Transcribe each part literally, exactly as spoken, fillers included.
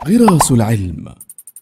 غراس العلم،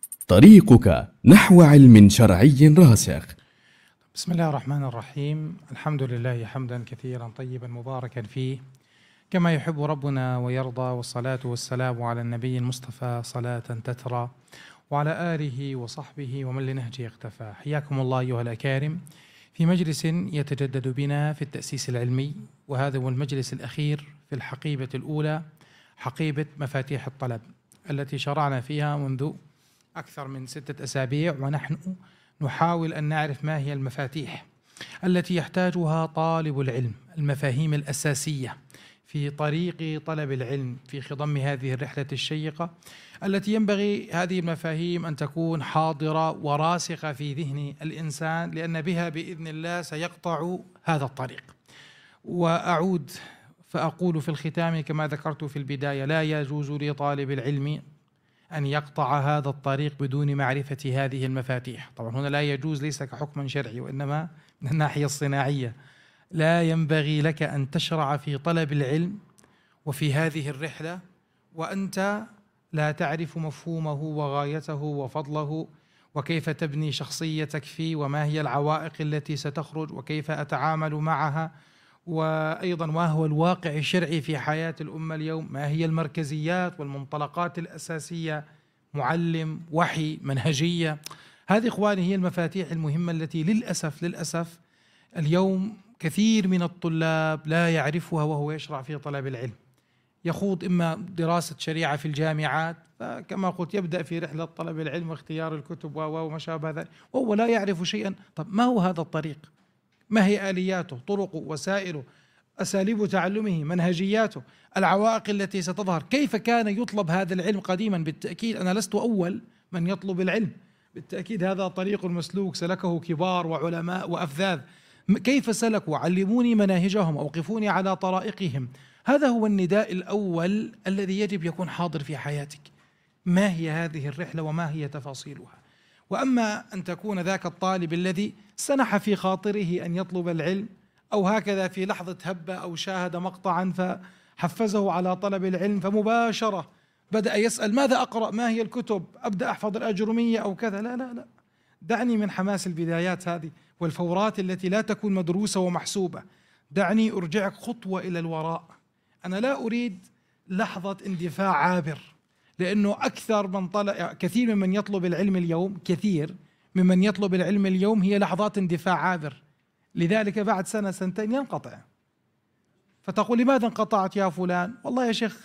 طريقك نحو علم شرعي راسخ. بسم الله الرحمن الرحيم. الحمد لله حمدا كثيرا طيبا مباركا فيه كما يحب ربنا ويرضى، والصلاة والسلام على النبي المصطفى صلاة تترى، وعلى آله وصحبه ومن لنهجه اقتفى. حياكم الله أيها الأكارم في مجلس يتجدد بنا في التأسيس العلمي، وهذا هو المجلس الأخير في الحقيبة الأولى، حقيبة مفاتيح الطلب، التي شرعنا فيها منذ أكثر من ستة أسابيع، ونحن نحاول أن نعرف ما هي المفاتيح التي يحتاجها طالب العلم، المفاهيم الأساسية في طريق طلب العلم في خضم هذه الرحلة الشيقة، التي ينبغي هذه المفاهيم أن تكون حاضرة وراسخة في ذهن الإنسان، لأن بها بإذن الله سيقطع هذا الطريق. وأعود فأقول في الختام كما ذكرت في البداية: لا يجوز لطالب العلم أن يقطع هذا الطريق بدون معرفة هذه المفاتيح. طبعا هنا لا يجوز ليس كحكم شرعي، وإنما من الناحية الصناعية. لا ينبغي لك أن تشرع في طلب العلم وفي هذه الرحلة وأنت لا تعرف مفهومه وغايته وفضله، وكيف تبني شخصيتك فيه، وما هي العوائق التي ستخرج، وكيف أتعامل معها، وأيضا ما هو الواقع الشرعي في حياة الأمة اليوم، ما هي المركزيات والمنطلقات الأساسية، معلم، وحي، منهجية. هذه إخواني هي المفاتيح المهمة التي للأسف للأسف اليوم كثير من الطلاب لا يعرفها وهو يشرع في طلب العلم. يخوض إما دراسة شريعة في الجامعات، فكما قلت يبدأ في رحلة طلب العلم واختيار الكتب وما شابه ذلك، وهو لا يعرف شيئا. طب ما هو هذا الطريق؟ ما هي آلياته، طرقه، وسائله، أساليب تعلمه، منهجياته، العوائق التي ستظهر؟ كيف كان يطلب هذا العلم قديما؟ بالتأكيد أنا لست أول من يطلب العلم، بالتأكيد هذا طريق مسلوك سلكه كبار وعلماء وأفذاذ. كيف سلكوا؟ علموني مناهجهم، أوقفوني على طرائقهم. هذا هو النداء الأول الذي يجب يكون حاضر في حياتك. ما هي هذه الرحلة وما هي تفاصيلها؟ وأما أن تكون ذاك الطالب الذي سنح في خاطره أن يطلب العلم، أو هكذا في لحظة هبة أو شاهد مقطعا فحفزه على طلب العلم، فمباشرة بدأ يسأل: ماذا أقرأ؟ ما هي الكتب؟ أبدأ أحفظ الأجرمية أو كذا. لا لا لا، دعني من حماس البدايات هذه والفورات التي لا تكون مدروسة ومحسوبة. دعني أرجعك خطوة إلى الوراء. أنا لا أريد لحظة اندفاع عابر، لأنه أكثر من طلب، كثير ممن يطلب العلم اليوم، كثير ممن يطلب العلم اليوم هي لحظات اندفاع عابر، لذلك بعد سنة سنتين ينقطع. فتقول: لماذا انقطعت يا فلان؟ والله يا شيخ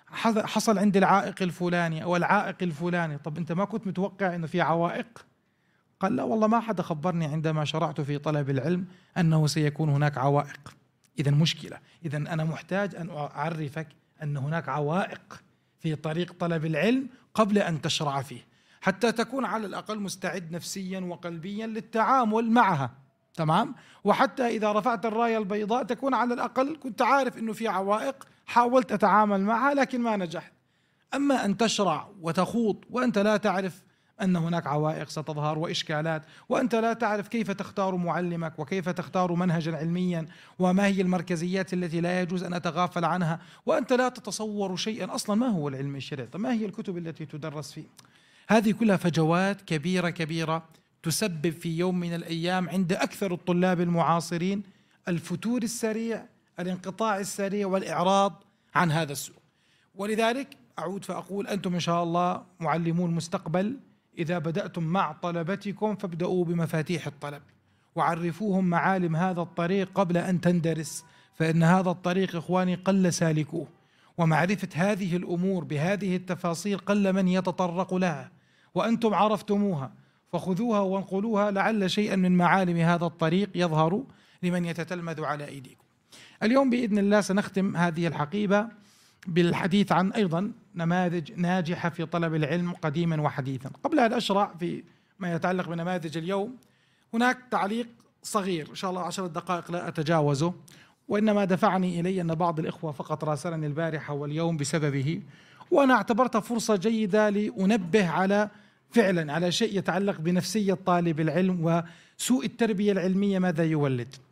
حصل عندي العائق الفلاني أو العائق الفلاني. طب أنت ما كنت متوقع أنه في عوائق؟ قال: لا والله ما حدا خبرني عندما شرعت في طلب العلم أنه سيكون هناك عوائق. إذن مشكلة. إذن أنا محتاج أن أعرفك أن هناك عوائق في طريق طلب العلم قبل أن تشرع فيه، حتى تكون على الأقل مستعد نفسيا وقلبيا للتعامل معها. تمام؟ وحتى إذا رفعت الراية البيضاء تكون على الأقل كنت عارف أنه في عوائق، حاولت أتعامل معها لكن ما نجحت. أما أن تشرع وتخوض وأنت لا تعرف أن هناك عوائق ستظهر وإشكالات، وأنت لا تعرف كيف تختار معلمك وكيف تختار منهجا علميا، وما هي المركزيات التي لا يجوز أن أتغافل عنها، وأنت لا تتصور شيئا أصلا ما هو العلم الشرعي، ما هي الكتب التي تدرس فيه. هذه كلها فجوات كبيرة كبيرة تسبب في يوم من الأيام عند أكثر الطلاب المعاصرين الفتور السريع، الانقطاع السريع، والإعراض عن هذا السوق. ولذلك أعود فأقول: أنتم إن شاء الله معلمو المستقبل. إذا بدأتم مع طلبتكم فابدأوا بمفاتيح الطلب، وعرفوهم معالم هذا الطريق قبل أن تندرس، فإن هذا الطريق إخواني قل سالكوه، ومعرفة هذه الأمور بهذه التفاصيل قل من يتطرق لها، وأنتم عرفتموها فخذوها وانقلوها، لعل شيئا من معالم هذا الطريق يظهر لمن يتتلمذ على أيديكم. اليوم بإذن الله سنختم هذه الحقيبة بالحديث عن أيضا نماذج ناجحة في طلب العلم قديما وحديثا. قبل أن أشرع في ما يتعلق بنماذج اليوم، هناك تعليق صغير إن شاء الله عشرة دقائق لا أتجاوزه، وإنما دفعني إلي أن بعض الإخوة فقط راسلني البارحة واليوم بسببه، وأنا اعتبرتها فرصة جيدة لأنبه على فعلا على شيء يتعلق بنفسية طالب العلم وسوء التربية العلمية ماذا يولد.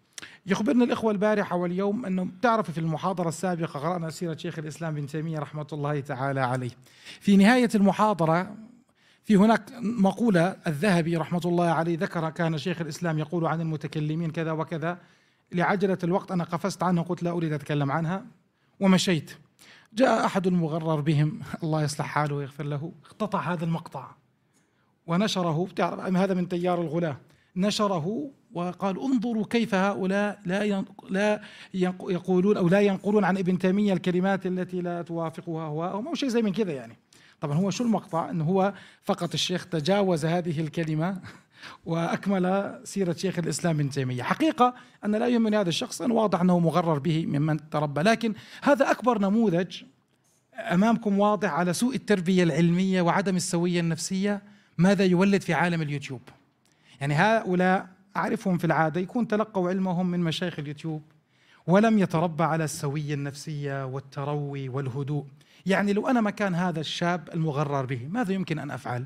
يخبرنا الإخوة البارحة واليوم أنه تعرف في المحاضرة السابقة قرأنا سيرة شيخ الإسلام ابن تيمية رحمة الله تعالى عليه. في نهاية المحاضرة في هناك مقولة الذهبي رحمة الله عليه ذكر كان شيخ الإسلام يقول عن المتكلمين كذا وكذا، لعجلة الوقت أنا قفزت عنها قلت لا أريد أتكلم عنها ومشيت. جاء أحد المغرر بهم الله يصلح حاله ويغفر له، اقتطع هذا المقطع ونشره، هذا من تيار الغلاة، نشره وقال انظروا كيف هؤلاء لا لا يقولون أو لا ينقلون عن ابن تيمية الكلمات التي لا توافقها أهواءهم أو شيء زي من كذا. يعني طبعا هو شو المقطع؟ أنه هو فقط الشيخ تجاوز هذه الكلمة وأكمل سيرة شيخ الإسلام ابن تيمية. حقيقة أن لا يهمني هذا الشخص، أنا واضح أنه مغرر به ممن تربى، لكن هذا أكبر نموذج أمامكم واضح على سوء التربية العلمية وعدم السوية النفسية ماذا يولد في عالم اليوتيوب. يعني هؤلاء أعرفهم في العادة يكون تلقوا علمهم من مشايخ اليوتيوب ولم يتربى على السوية النفسية والتروي والهدوء. يعني لو أنا مكان هذا الشاب المغرر به ماذا يمكن أن أفعل؟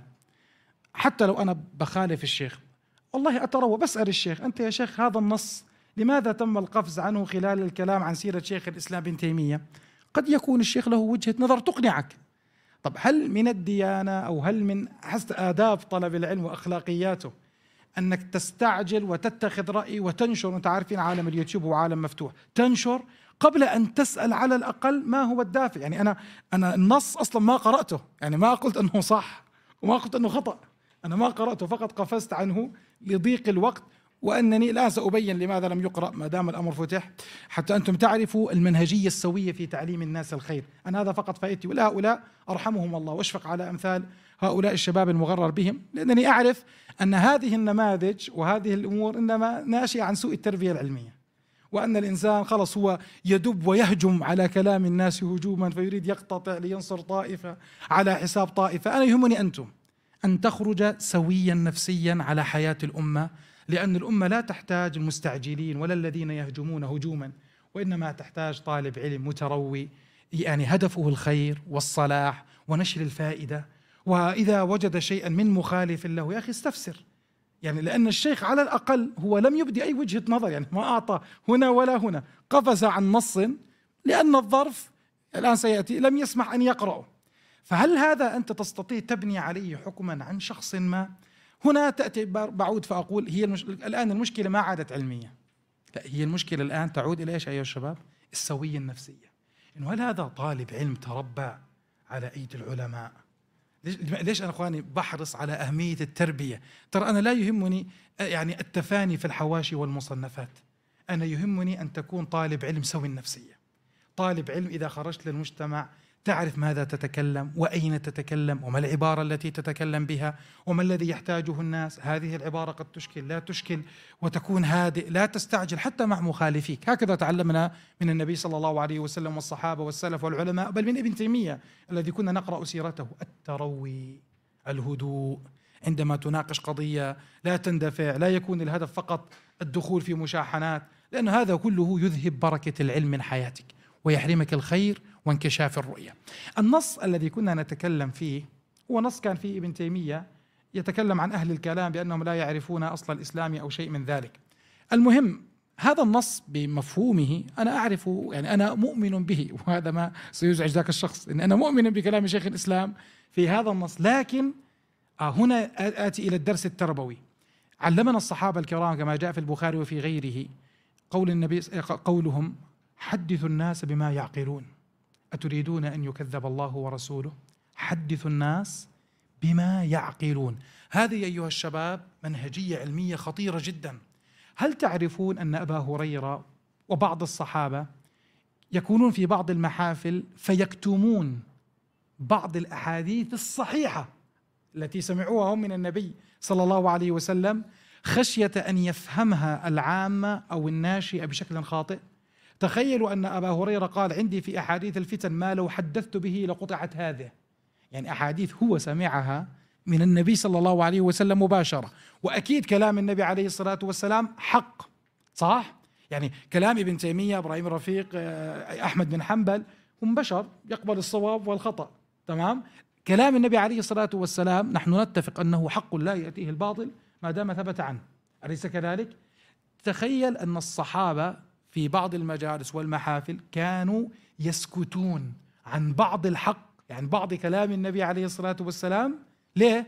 حتى لو أنا بخالف الشيخ والله أتروى، بسأل الشيخ أنت يا شيخ هذا النص لماذا تم القفز عنه خلال الكلام عن سيرة شيخ الإسلام ابن تيمية؟ قد يكون الشيخ له وجهة نظر تقنعك. طب هل من الديانة أو هل من حسب آداب طلب العلم وأخلاقياته أنك تستعجل وتتخذ رأي وتنشر؟ أنت عارفين عالم اليوتيوب هو عالم مفتوح، تنشر قبل أن تسأل على الأقل ما هو الدافع. يعني أنا أنا النص أصلا ما قرأته، يعني ما قلت أنه صح وما قلت أنه خطأ، أنا ما قرأته فقط قفزت عنه لضيق الوقت، وأنني لا سأبين لماذا لم يقرأ ما دام الأمر فتح حتى أنتم تعرفوا المنهجية السوية في تعليم الناس الخير. أنا هذا فقط فائدتي، ولا هؤلاء أرحمهم الله وأشفق على أمثال هؤلاء الشباب المغرر بهم، لأنني أعرف أن هذه النماذج وهذه الأمور إنما ناشئة عن سوء التربية العلمية، وأن الإنسان خلص هو يدب ويهجم على كلام الناس هجوما فيريد يقتطع لينصر طائفة على حساب طائفة. أنا يهمني أنتم أن تخرج سويا نفسيا على حياة الأمة، لأن الأمة لا تحتاج المستعجلين ولا الذين يهجمون هجوما، وإنما تحتاج طالب علم متروي يعني هدفه الخير والصلاح ونشر الفائدة، وإذا وجد شيئا من مخالف له يا أخي استفسر. يعني لأن الشيخ على الأقل هو لم يبدي أي وجهة نظر، يعني ما أعطى هنا ولا هنا، قفز عن نص لأن الظرف الآن سيأتي لم يسمح أن يقرأه. فهل هذا أنت تستطيع تبني عليه حكما عن شخص ما؟ هنا تأتي بعود فأقول هي المش... الآن المشكلة ما عادت علمية، لا هي المشكلة الآن تعود إلى إيش أيها الشباب؟ السوية النفسية. إنه هل هذا طالب علم تربى على أيدي العلماء؟ ليش ليش أنا أخواني بحرص على أهمية التربية؟ ترى أنا لا يهمني يعني التفاني في الحواشي والمصنفات، أنا يهمني أن تكون طالب علم سوي النفسية، طالب علم إذا خرجت للمجتمع تعرف ماذا تتكلم وأين تتكلم وما العبارة التي تتكلم بها وما الذي يحتاجه الناس. هذه العبارة قد تشكل لا تشكل، وتكون هادئ لا تستعجل حتى مع مخالفيك. هكذا تعلمنا من النبي صلى الله عليه وسلم والصحابة والسلف والعلماء، بل من ابن تيمية الذي كنا نقرأ سيرته. التروي، الهدوء، عندما تناقش قضية لا تندفع، لا يكون الهدف فقط الدخول في مشاحنات، لأن هذا كله يذهب بركة العلم من حياتك ويحرمك الخير وانكشاف الرؤية. النص الذي كنا نتكلم فيه هو نص كان فيه ابن تيمية يتكلم عن أهل الكلام بأنهم لا يعرفون أصل الإسلام أو شيء من ذلك. المهم هذا النص بمفهومه أنا أعرفه، يعني أنا مؤمن به، وهذا ما سيزعج ذاك الشخص إن أنا مؤمن بكلام شيخ الإسلام في هذا النص. لكن هنا آتي إلى الدرس التربوي. علمنا الصحابة الكرام كما جاء في البخاري وفي غيره قول النبي قولهم حدثوا الناس بما يعقلون أتريدون أن يكذب الله ورسوله؟ حدثوا الناس بما يعقلون. هذه أيها الشباب منهجية علمية خطيرة جدا. هل تعرفون أن أبا هريرة وبعض الصحابة يكونون في بعض المحافل فيكتمون بعض الأحاديث الصحيحة التي سمعوها هم من النبي صلى الله عليه وسلم خشية أن يفهمها العامة أو الناشئة بشكل خاطئ؟ تخيلوا أن أبا هريرة قال عندي في أحاديث الفتن ما لو حدثت به لقطعت هذه، يعني أحاديث هو سمعها من النبي صلى الله عليه وسلم مباشرة، وأكيد كلام النبي عليه الصلاة والسلام حق صح؟ يعني كلام ابن تيمية، إبراهيم الرفيق، أحمد بن حنبل هم بشر يقبل الصواب والخطأ، تمام؟ كلام النبي عليه الصلاة والسلام نحن نتفق أنه حق لا يأتيه الباطل ما دام ثبت عنه، أليس كذلك؟ تخيل أن الصحابة في بعض المجالس والمحافل كانوا يسكتون عن بعض الحق، يعني بعض كلام النبي عليه الصلاة والسلام. ليه؟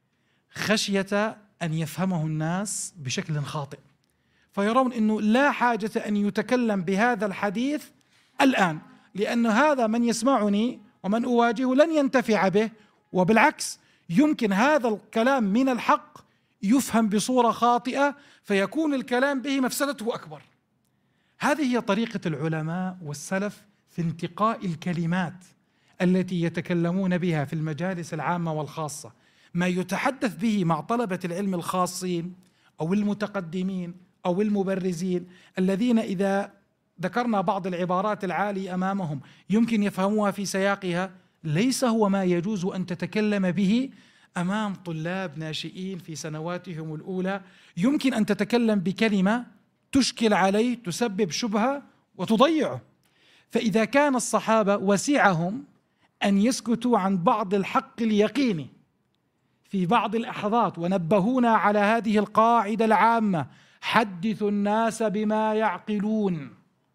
خشية أن يفهمه الناس بشكل خاطئ، فيرون أنه لا حاجة أن يتكلم بهذا الحديث الآن، لأن هذا من يسمعني ومن أواجهه لن ينتفع به، وبالعكس يمكن هذا الكلام من الحق يفهم بصورة خاطئة فيكون الكلام به مفسدته أكبر. هذه هي طريقة العلماء والسلف في انتقاء الكلمات التي يتكلمون بها في المجالس العامة والخاصة. ما يتحدث به مع طلبة العلم الخاصين أو المتقدمين أو المبرزين الذين إذا ذكرنا بعض العبارات العالية أمامهم يمكن يفهموها في سياقها، ليس هو ما يجوز أن تتكلم به أمام طلاب ناشئين في سنواتهم الأولى. يمكن أن تتكلم بكلمة تشكل عليه، تسبب شبهة وتضيعه. فإذا كان الصحابة وسعهم أن يسكتوا عن بعض الحق اليقيني في بعض اللحظات ونبهونا على هذه القاعدة العامة: حدثوا الناس بما يعقلون.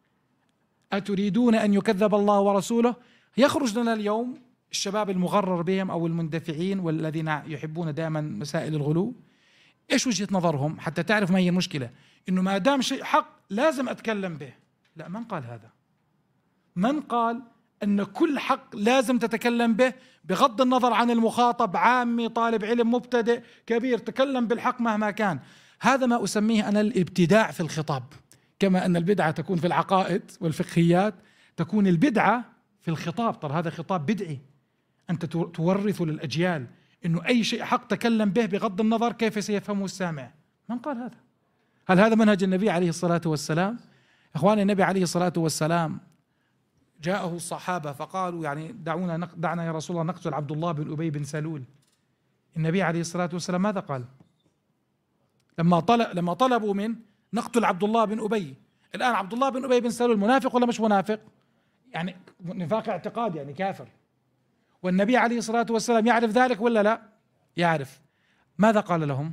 أتريدون أن يكذب الله ورسوله؟ يخرج لنا اليوم الشباب المغرر بهم أو المندفعين والذين يحبون دائما مسائل الغلو. إيش وجهة نظرهم؟ حتى تعرف ما هي المشكلة، إنه ما دام شيء حق لازم أتكلم به. لا، من قال هذا؟ من قال أن كل حق لازم تتكلم به بغض النظر عن المخاطب، عامي، طالب علم، مبتدئ، كبير، تكلم بالحق مهما كان؟ هذا ما أسميه أنا الابتداع في الخطاب. كما أن البدعة تكون في العقائد والفقهيات، تكون البدعة في الخطاب. ترى هذا خطاب بدعي، أنت تورث للأجيال إنه أي شيء حق تكلم به بغض النظر كيف سيفهمه السامع. من قال هذا؟ هل هذا منهج النبي عليه الصلاة والسلام؟ إخواني، النبي عليه الصلاة والسلام جاءه الصحابة فقالوا يعني دعونا دعنا يا رسول الله نقتل عبد الله بن أبي بن سلول. النبي عليه الصلاة والسلام ماذا قال؟ لما طلب لما طلبوا من نقتل عبد الله بن أبي. الآن عبد الله بن أبي بن سلول منافق ولا مش منافق؟ يعني نفاق اعتقاد، يعني كافر، والنبي عليه الصلاة والسلام يعرف ذلك ولا لا؟ يعرف. ماذا قال لهم؟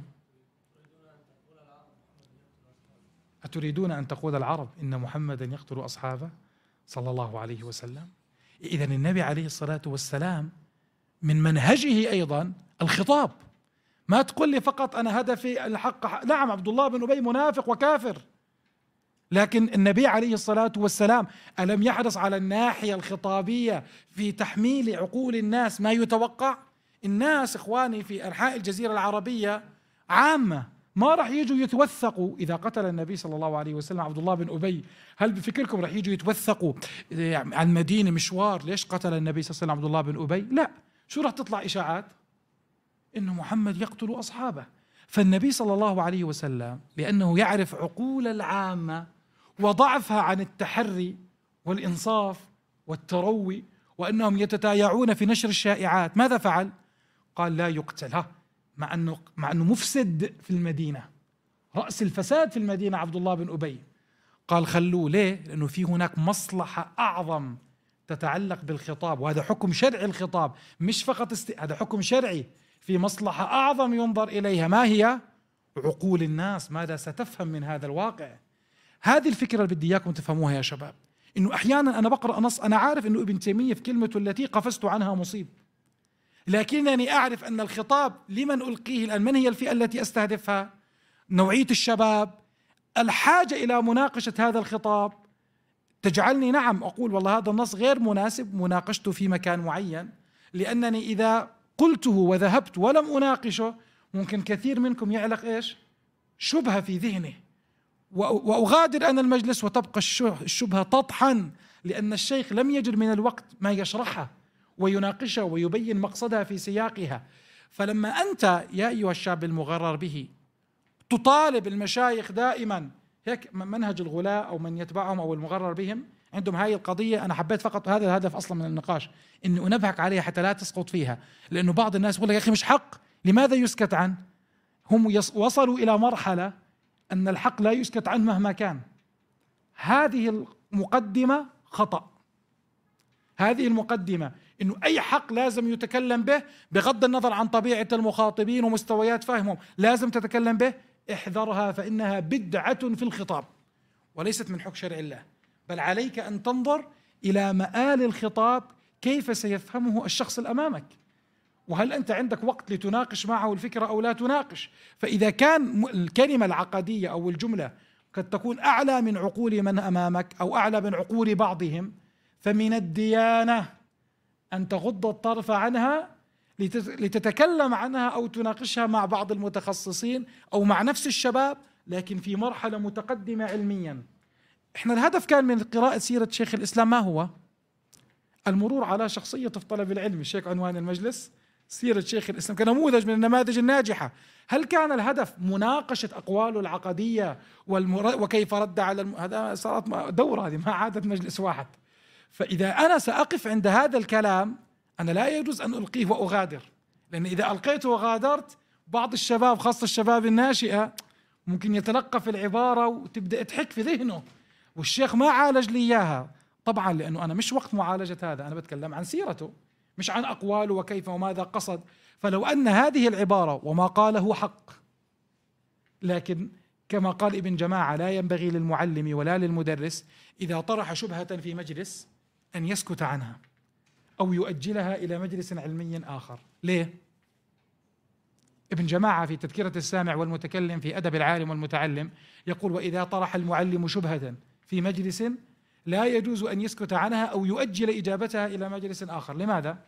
أتريدون أن تقول العرب إن محمدا يقتل أصحابه صلى الله عليه وسلم؟ إذن النبي عليه الصلاة والسلام من منهجه أيضا الخطاب. ما تقول لي فقط أنا هدفي الحق. نعم، عبد الله بن أبي منافق وكافر، لكن النبي عليه الصلاة والسلام ألم يحرص على الناحية الخطابية في تحميل عقول الناس ما يتوقع؟ الناس إخواني في أنحاء الجزيرة العربية عامة ما راح يجوا يتوثقوا إذا قتل النبي صلى الله عليه وسلم عبد الله بن أبي. هل بفكركم راح يجوا يتوثقوا عن مدينة مشوار ليش قتل النبي صلى الله عليه وسلم عبد الله بن أبي؟ لا، شو راح تطلع إشاعات؟ إنه محمد يقتل أصحابه. فالنبي صلى الله عليه وسلم لأنه يعرف عقول العامة وضعفها عن التحري والإنصاف والتروي، وأنهم يتتايعون في نشر الشائعات، ماذا فعل؟ قال لا يقتل، ها مع أنه مع أنه مفسد في المدينة، رأس الفساد في المدينة عبد الله بن أبي. قال خلوه. ليه؟ لأنه في هناك مصلحة أعظم تتعلق بالخطاب، وهذا حكم شرعي. الخطاب مش فقط است... هذا حكم شرعي، في مصلحة أعظم ينظر إليها. ما هي؟ عقول الناس، ماذا ستفهم من هذا الواقع؟ هذه الفكرة اللي بدي إياكم تفهموها يا شباب. إنه أحيانا أنا بقرأ نص أنا عارف إنه ابن تيمية في كلمته التي قفزت عنها مصيب، لكنني أعرف أن الخطاب لمن ألقيه الآن، من هي الفئة التي أستهدفها؟ نوعية الشباب. الحاجة إلى مناقشة هذا الخطاب تجعلني نعم أقول والله هذا النص غير مناسب مناقشته في مكان معين، لأنني إذا قلته وذهبت ولم أناقشه ممكن كثير منكم يعلق إيش؟ شبهة في ذهنه، وأغادر أنا المجلس وتبقى الشبهة تطحن، لأن الشيخ لم يجد من الوقت ما يشرحها ويناقشها ويبين مقصدها في سياقها. فلما أنت يا أيها الشاب المغرر به تطالب المشايخ دائما، هيك منهج الغلاء أو من يتبعهم أو المغرر بهم عندهم هاي القضية. أنا حبيت فقط هذا الهدف أصلا من النقاش، إني أنبهك عليها حتى لا تسقط فيها، لأنه بعض الناس يقول لك يا أخي مش حق، لماذا يسكت عنه؟ هم وصلوا إلى مرحلة أن الحق لا يسكت عنه مهما كان. هذه المقدمة خطأ. هذه المقدمة إنه أي حق لازم يتكلم به بغض النظر عن طبيعة المخاطبين ومستويات فهمهم، لازم تتكلم به، احذرها فإنها بدعة في الخطاب وليست من حكم شرع الله، بل عليك أن تنظر إلى مآل الخطاب كيف سيفهمه الشخص الأمامك، وهل أنت عندك وقت لتناقش معه الفكرة أو لا تناقش. فإذا كان الكلمة العقدية أو الجملة قد تكون أعلى من عقول من أمامك أو أعلى من عقول بعضهم، فمن الديانة أن تغض الطرف عنها لتتكلم عنها أو تناقشها مع بعض المتخصصين أو مع نفس الشباب، لكن في مرحلة متقدمة علميا. احنا الهدف كان من قراءة سيرة شيخ الإسلام ما هو؟ المرور على شخصية في طلب العلم. الشيخ عنوان المجلس سيرة شيخ الإسلام كنموذج من النماذج الناجحة. هل كان الهدف مناقشة أقواله العقدية والمر... وكيف رد على الم... هذا صارت دورة، هذه ما عادت مجلس واحد. فإذا أنا سأقف عند هذا الكلام أنا لا يجوز أن ألقيه وأغادر، لأن إذا ألقيته وغادرت بعض الشباب خاصة الشباب الناشئة ممكن يتلقف العبارة وتبدأ تحك في ذهنه، والشيخ ما عالج لي إياها طبعا، لأنه أنا مش وقت معالجة هذا، أنا بتكلم عن سيرته مش عن أقواله وكيف وماذا قصد. فلو أن هذه العبارة وما قاله حق، لكن كما قال ابن جماعة لا ينبغي للمعلم ولا للمدرس إذا طرح شبهة في مجلس أن يسكت عنها أو يؤجلها إلى مجلس علمي آخر. ليه؟ ابن جماعة في تذكرة السامع والمتكلم في أدب العالم والمتعلم يقول: وإذا طرح المعلم شبهة في مجلس لا يجوز أن يسكت عنها أو يؤجل إجابتها إلى مجلس آخر. لماذا؟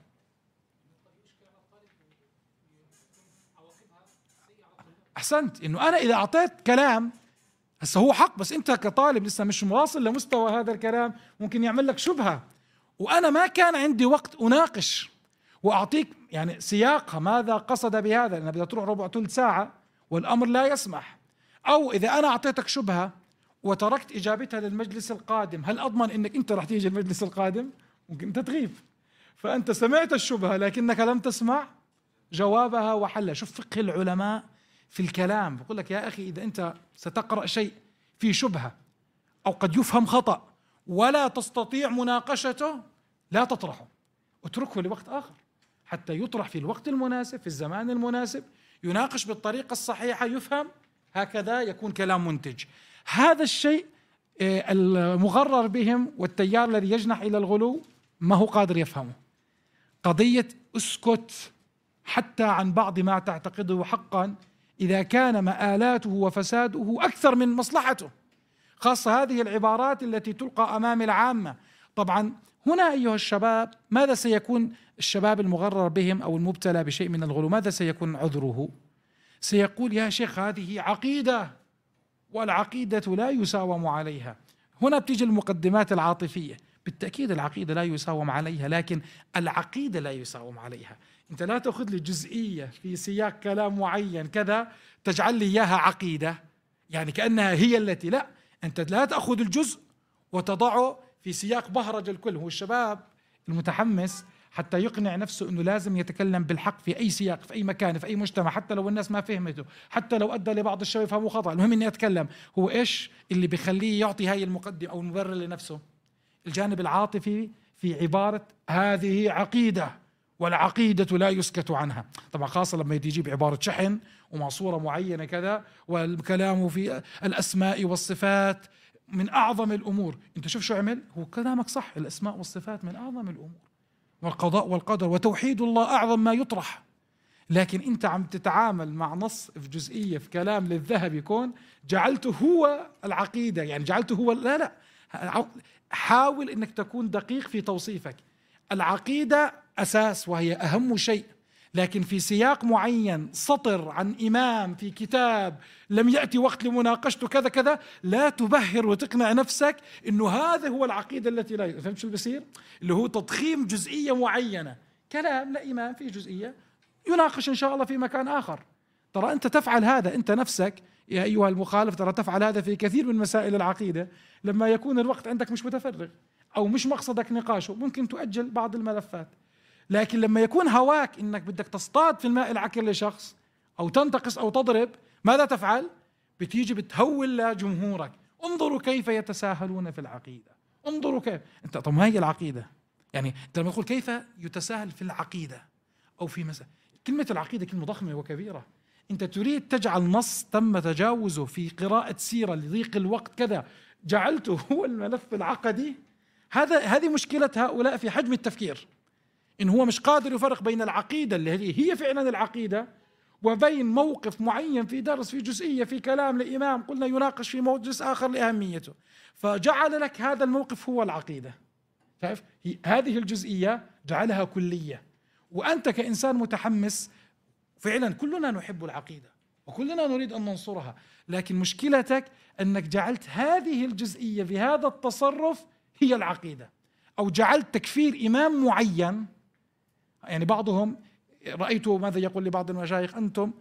أحسنت، إنه أنا إذا أعطيت كلام هسه هو حق، بس أنت كطالب لسه مش واصل لمستوى هذا الكلام، ممكن يعمل لك شبهة، وأنا ما كان عندي وقت أناقش وأعطيك يعني سياقها ماذا قصد بهذا، لأن بدها تروح ربع ثلث ساعة والأمر لا يسمح. أو إذا أنا أعطيتك شبهة وتركت إجابتها للمجلس القادم، هل أضمن أنك أنت رح تيجي المجلس القادم؟ ممكن أنت تغيب، فأنت سمعت الشبهة لكنك لم تسمع جوابها وحلها. شوف فقه العلماء في الكلام، بقول لك يا أخي إذا أنت ستقرأ شيء فيه شبهة أو قد يفهم خطأ ولا تستطيع مناقشته لا تطرحه، اتركه لوقت آخر حتى يطرح في الوقت المناسب في الزمان المناسب، يناقش بالطريقة الصحيحة، يفهم، هكذا يكون كلام منتج. هذا الشيء المغرر بهم والتيار الذي يجنح إلى الغلو ما هو قادر يفهمه. قضية اسكت حتى عن بعض ما تعتقده حقا إذا كان مآلاته وفساده أكثر من مصلحته، خاصة هذه العبارات التي تلقى أمام العامة. طبعا هنا أيها الشباب ماذا سيكون الشباب المغرر بهم أو المبتلى بشيء من الغلو ماذا سيكون عذره؟ سيقول: يا شيخ هذه عقيدة والعقيدة لا يساوم عليها. هنا بتيجي المقدمات العاطفية. بالتأكيد العقيدة لا يساوم عليها، لكن العقيدة لا يساوم عليها. أنت لا تأخذ لي جزئية في سياق كلام معين كذا تجعل لي إياها عقيدة، يعني كأنها هي التي، لا، أنت لا تأخذ الجزء وتضعه في سياق بهرج الكل. هو الشباب المتحمس حتى يقنع نفسه أنه لازم يتكلم بالحق في أي سياق في أي مكان في أي مجتمع، حتى لو الناس ما فهمته، حتى لو أدى لبعض الشباب يفهموا خطأ، المهم أني أتكلم. هو إيش اللي بيخليه يعطي هاي المقدمة أو المبرر لنفسه؟ الجانب العاطفي في عبارة هذه عقيدة والعقيدة لا يسكت عنها. طبعا خاصة لما يجيب عبارة شحن ومع صورة معينة كذا، والكلام في الأسماء والصفات من أعظم الأمور. أنت شوف شو عمل، هو كلامك صح، الأسماء والصفات من أعظم الأمور، والقضاء والقدر وتوحيد الله أعظم ما يطرح، لكن أنت عم تتعامل مع نص في جزئية في كلام للذهب يكون جعلته هو العقيدة، يعني جعلته هو، لا لا، حاول أنك تكون دقيق في توصيفك. العقيدة أساس وهي أهم شيء، لكن في سياق معين، سطر عن إمام في كتاب لم يأتي وقت لمناقشته كذا كذا، لا تبهر وتقنع نفسك إنه هذا هو العقيدة التي لا. فهمت شو اللي بصير؟ اللي هو تضخيم جزئية معينة، كلام لإمام في جزئية يناقش إن شاء الله في مكان آخر. ترى أنت تفعل هذا، أنت نفسك يا أيها المخالف ترى تفعل هذا في كثير من مسائل العقيدة. لما يكون الوقت عندك مش متفرغ أو مش مقصدك نقاشه ممكن تؤجل بعض الملفات، لكن لما يكون هواك إنك بدك تصطاد في الماء العكر لشخص أو تنتقص أو تضرب، ماذا تفعل؟ بتيجي بتهول لجمهورك: انظروا كيف يتساهلون في العقيدة، انظروا كيف. أنت طب ما هي العقيدة؟ يعني أنت لما تقول كيف يتساهل في العقيدة أو في مسألة، كلمة العقيدة كلمة ضخمة وكبيرة. أنت تريد تجعل نص تم تجاوزه في قراءة سيرة لضيق الوقت كذا جعلته هو الملف العقدي. هذا هذه مشكلة هؤلاء في حجم التفكير، إن هو مش قادر يفرق بين العقيدة اللي هي فعلا العقيدة وبين موقف معين في درس، في جزئية، في كلام لإمام قلنا يناقش في مجلس آخر لأهميته، فجعل لك هذا الموقف هو العقيدة. شايف؟ هذه الجزئية جعلها كلية، وأنت كإنسان متحمس فعلا كلنا نحب العقيدة وكلنا نريد أن ننصرها، لكن مشكلتك أنك جعلت هذه الجزئية بهذا التصرف هي العقيدة، أو جعلت تكفير إمام معين. يعني بعضهم رأيت ماذا يقول لبعض المشايخ: أنتم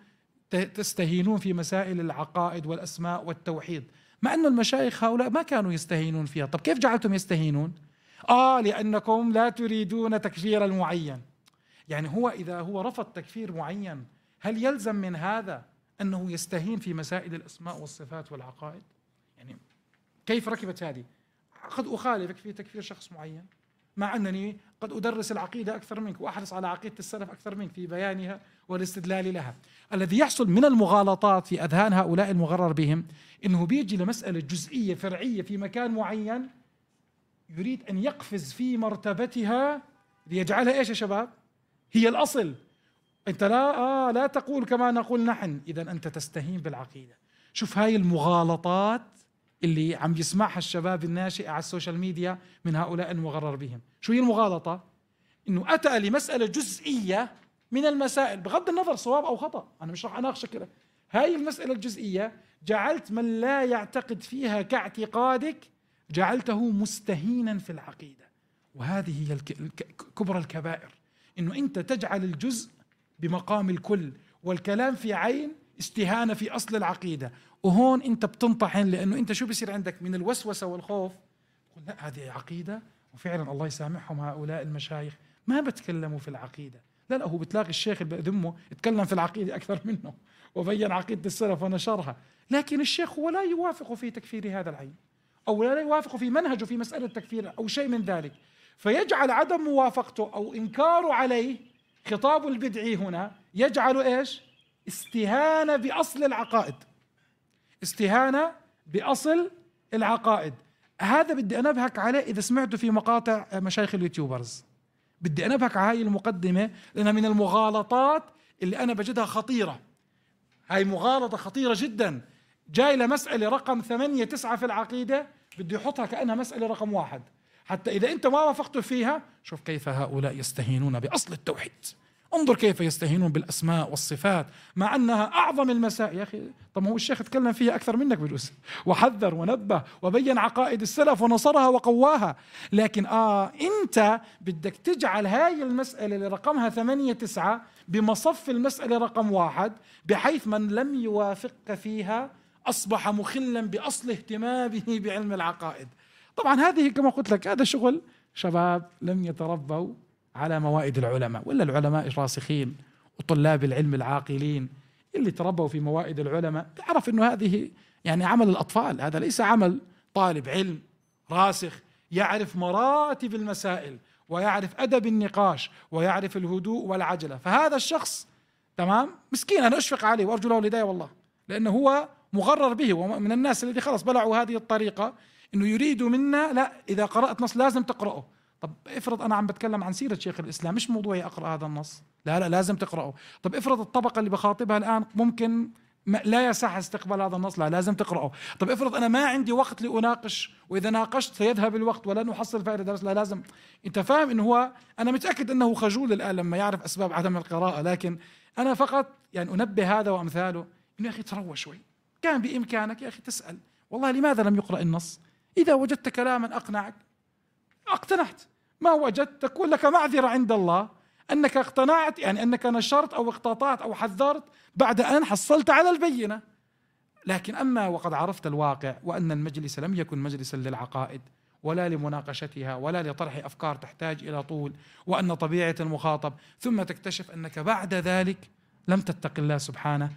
تستهينون في مسائل العقائد والأسماء والتوحيد، مع أن المشايخ هؤلاء ما كانوا يستهينون فيها. طب كيف جعلتم يستهينون؟ آه لأنكم لا تريدون تكفير المعين. يعني هو إذا هو رفض تكفير معين هل يلزم من هذا أنه يستهين في مسائل الأسماء والصفات والعقائد؟ يعني كيف ركبت هذه؟ قد أخالفك في تكفير شخص معين مع أنني قد أدرس العقيدة أكثر منك وأحرص على عقيدة السلف أكثر منك في بيانها والاستدلال لها. الذي يحصل من المغالطات في أذهان هؤلاء المغرر بهم إنه بيجي لمسألة جزئية فرعية في مكان معين يريد أن يقفز في مرتبتها ليجعلها إيش يا شباب؟ هي الأصل. أنت لا آه لا تقول كما نقول نحن، إذا أنت تستهين بالعقيدة. شوف هاي المغالطات اللي عم يسمعها الشباب الناشئة على السوشيال ميديا من هؤلاء المغرر بهم. شو هي المغالطة؟ إنه أتى لمسألة جزئية من المسائل بغض النظر صواب أو خطأ، أنا مش راح أناقشك كده، هاي المسألة الجزئية جعلت من لا يعتقد فيها كاعتقادك جعلته مستهينا في العقيدة. وهذه هي كبرى الكبائر، إنه أنت تجعل الجزء بمقام الكل والكلام في عين استهانة في أصل العقيدة. وهون أنت بتنطحن، لأنه أنت شو بيصير عندك من الوسوسة والخوف؟ تقول لا هذه عقيدة، وفعلا الله يسامحهم هؤلاء المشايخ ما بتكلموا في العقيدة. لا لا، هو بتلاقي الشيخ اللي بذمه يتكلم في العقيدة أكثر منه وبين عقيدة السلف ونشرها، لكن الشيخ هو لا يوافق في تكفير هذا العين، أو لا يوافق في منهجه في مسألة التكفير أو شيء من ذلك، فيجعل عدم موافقته أو إنكاره عليه خطاب البدعي هنا يجعل إيش؟ استهانة بأصل العقائد، استهانة بأصل العقائد. هذا بدي أنبهك عليه إذا سمعته في مقاطع مشايخ اليوتيوبرز، بدي أنبهك على هاي المقدمة لأنها من المغالطات اللي أنا بجدها خطيرة. هاي مغالطة خطيرة جدا، جاي لمسألة رقم ثمانية تسعة في العقيدة بده يحطها كأنها مسألة رقم واحد، حتى إذا أنت ما وافقته فيها. شوف كيف هؤلاء يستهينون بأصل التوحيد، انظر كيف يستهينون بالأسماء والصفات مع أنها أعظم المسائل. يا أخي طب هو الشيخ تكلم فيها أكثر منك بجوز، وحذر ونبه وبين عقائد السلف ونصرها وقواها، لكن آه أنت بدك تجعل هاي المسألة اللي رقمها ثمانية تسعة بمصف المسألة رقم واحد، بحيث من لم يوافق فيها أصبح مخلا بأصل اهتمامه بعلم العقائد. طبعا هذه كما قلت لك هذا شغل شباب لم يتربوا على موائد العلماء، ولا العلماء الراسخين وطلاب العلم العاقلين اللي تربوا في موائد العلماء تعرف انه هذه يعني عمل الأطفال، هذا ليس عمل طالب علم راسخ يعرف مراتب المسائل ويعرف أدب النقاش ويعرف الهدوء والعجلة. فهذا الشخص تمام مسكين، أنا أشفق عليه وأرجو له الهداية والله، لأنه هو مغرر به، ومن الناس الذي خلص بلعوا هذه الطريقة إنه يريدوا منا لا إذا قرأت نص لازم تقرأه. طب افرض أنا عم بتكلم عن سيرة شيخ الإسلام، مش موضوعي أقرأ هذا النص، لا لا لازم تقرأه. طب افرض الطبقة اللي بخاطبها الآن ممكن لا يصح استقبال هذا النص، لا لازم تقرأه. طب افرض أنا ما عندي وقت لأناقش، وإذا ناقشت سيذهب الوقت ولن أحصل فائدة درس، لا لازم. أنت فاهم إنه هو، أنا متأكد أنه خجول الآن لما يعرف أسباب عدم القراءة، لكن أنا فقط يعني أنبه هذا وأمثاله إنه يا أخي تروى شوي، كان بإمكانك يا أخي تسأل والله لماذا لم يقرأ النص؟ إذا وجدت كلاما أقنعك اقتنعت، ما وجدت تكون لك معذرة عند الله أنك اقتنعت، يعني أنك نشرت أو اقتطعت أو حذرت بعد أن حصلت على البينة. لكن أما وقد عرفت الواقع وأن المجلس لم يكن مجلسا للعقائد ولا لمناقشتها ولا لطرح أفكار تحتاج إلى طول، وأن طبيعة المخاطب، ثم تكتشف أنك بعد ذلك لم تتق الله سبحانه.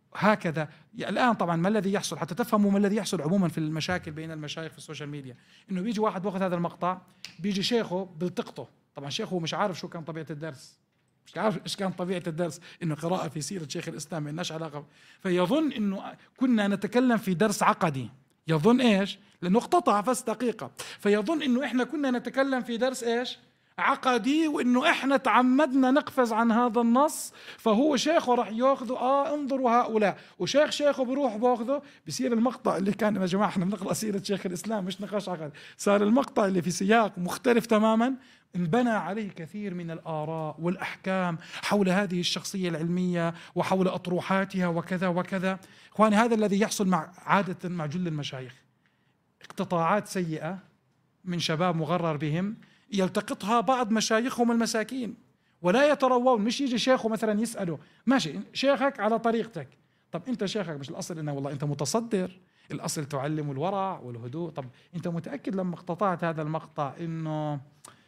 هكذا الآن طبعا ما الذي يحصل حتى تفهموا ما الذي يحصل عموما في المشاكل بين المشايخ في السوشيال ميديا، إنه بيجي واحد باخذ هذا المقطع بيجي شيخه بيلتقطه، طبعا شيخه مش عارف شو كان طبيعة الدرس، مش عارف إيش كان طبيعة الدرس، إنه قراءة في سيرة شيخ الإسلام ما لناش علاقة، فيظن إنه كنا نتكلم في درس عقدي، يظن إيش؟ لأنه اقتطع بس دقيقة، فيظن إنه إحنا كنا نتكلم في درس إيش؟ عقدي، وإنه إحنا تعمدنا نقفز عن هذا النص، فهو شيخه راح ياخذه آه انظروا هؤلاء، وشيخ شيخه بروح باخذه، بصير المقطع اللي كان يا جماعة إحنا بنقرأ سيرة شيخ الإسلام مش نقاش عقدي، صار المقطع اللي في سياق مختلف تماما، انبنى عليه كثير من الآراء والأحكام حول هذه الشخصية العلمية وحول أطروحاتها وكذا وكذا. إخواني هذا الذي يحصل مع عادة مع جل المشايخ، اقتطاعات سيئة من شباب مغرر بهم يلتقطها بعض مشايخهم المساكين ولا يتروون، مش يجي شيخه مثلا يسأله ماشي شيخك على طريقتك، طب انت شيخك مش الاصل انه والله انت متصدر، الاصل تعلم الورع والهدوء، طب انت متأكد لما اقتطعت هذا المقطع انه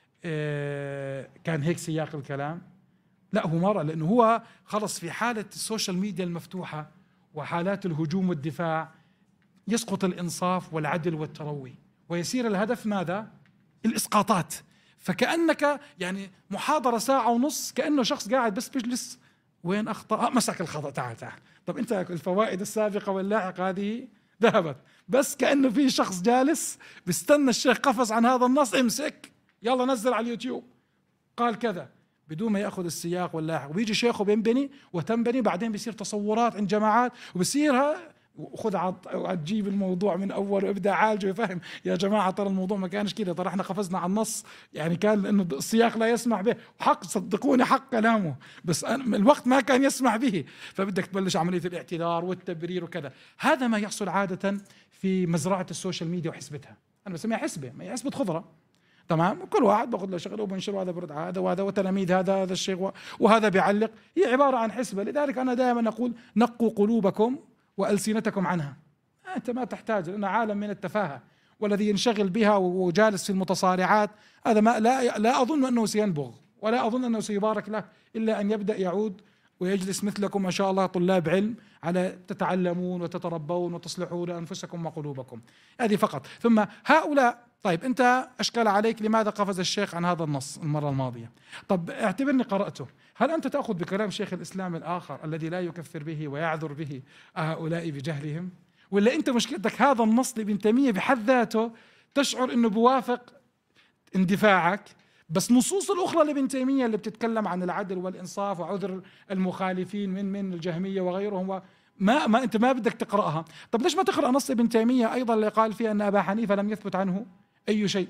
اه كان هيك سياق الكلام؟ لا هو مرة، لانه هو خلص في حالة السوشيال ميديا المفتوحة وحالات الهجوم والدفاع يسقط الانصاف والعدل والتروي، ويصير الهدف ماذا؟ الاسقاطات. فكأنك يعني محاضرة ساعة ونص كأنه شخص قاعد بس بيجلس، وين أخطأ؟ آه مسك الخطأ، تعال تعال، طب أنت الفوائد السابقة واللاحقة هذه ذهبت، بس كأنه في شخص جالس بيستنى الشيخ قفز عن هذا النص، امسك يلا نزل على اليوتيوب قال كذا، بدون ما يأخذ السياق واللاحق، وبيجي شيخه بينبني وتنبني، بعدين بيصير تصورات عند جماعات وبصيرها وخذ عتجيب الموضوع من اول وابدا عالجه ويفهم يا جماعه ترى الموضوع ما كانش كده، ترى احنا قفزنا على النص يعني كان لانه السياق لا يسمح به، وحق صدقوني حق كلامه، بس الوقت ما كان يسمح به، فبدك تبلش عمليه الاعتذار والتبرير وكذا. هذا ما يحصل عاده في مزرعه السوشيال ميديا وحسبتها، انا بسميها حسبه، ما هي حسبه خضره، تمام، كل واحد باخذ له شغله وبنشر، وهذا برد على هذا وهذا وتلاميذ هذا هذا الشيخ وهذا بيعلق، هي عباره عن حسبه. لذلك انا دائما اقول نقوا قلوبكم وألسنتكم عنها، أنت ما تحتاج، لأنه عالم من التفاهة، والذي ينشغل بها وجالس في المتصارعات هذا ما لا لا أظن أنه سينبغ، ولا أظن أنه سيبارك له إلا أن يبدأ يعود ويجلس مثلكم ما شاء الله طلاب علم على تتعلمون وتتربون وتصلحون أنفسكم وقلوبكم، هذه فقط. ثم هؤلاء، طيب أنت أشكل عليك لماذا قفز الشيخ عن هذا النص المرة الماضية؟ طب اعتبرني قرأته، هل أنت تأخذ بكلام شيخ الإسلام الآخر الذي لا يكفر به ويعذر به هؤلاء بجهلهم؟ ولا أنت مشكلتك هذا النص لابن تيمية بحد ذاته تشعر أنه بوافق اندفاعك، بس نصوص الأخرى لابن تيمية اللي بتتكلم عن العدل والإنصاف وعذر المخالفين من من الجهمية وغيرهم ما ما أنت ما بدك تقرأها. طب ليش ما تقرأ نص ابن تيمية أيضا اللي قال فيه أن أبا حنيفة لم يثبت عنه أي شيء،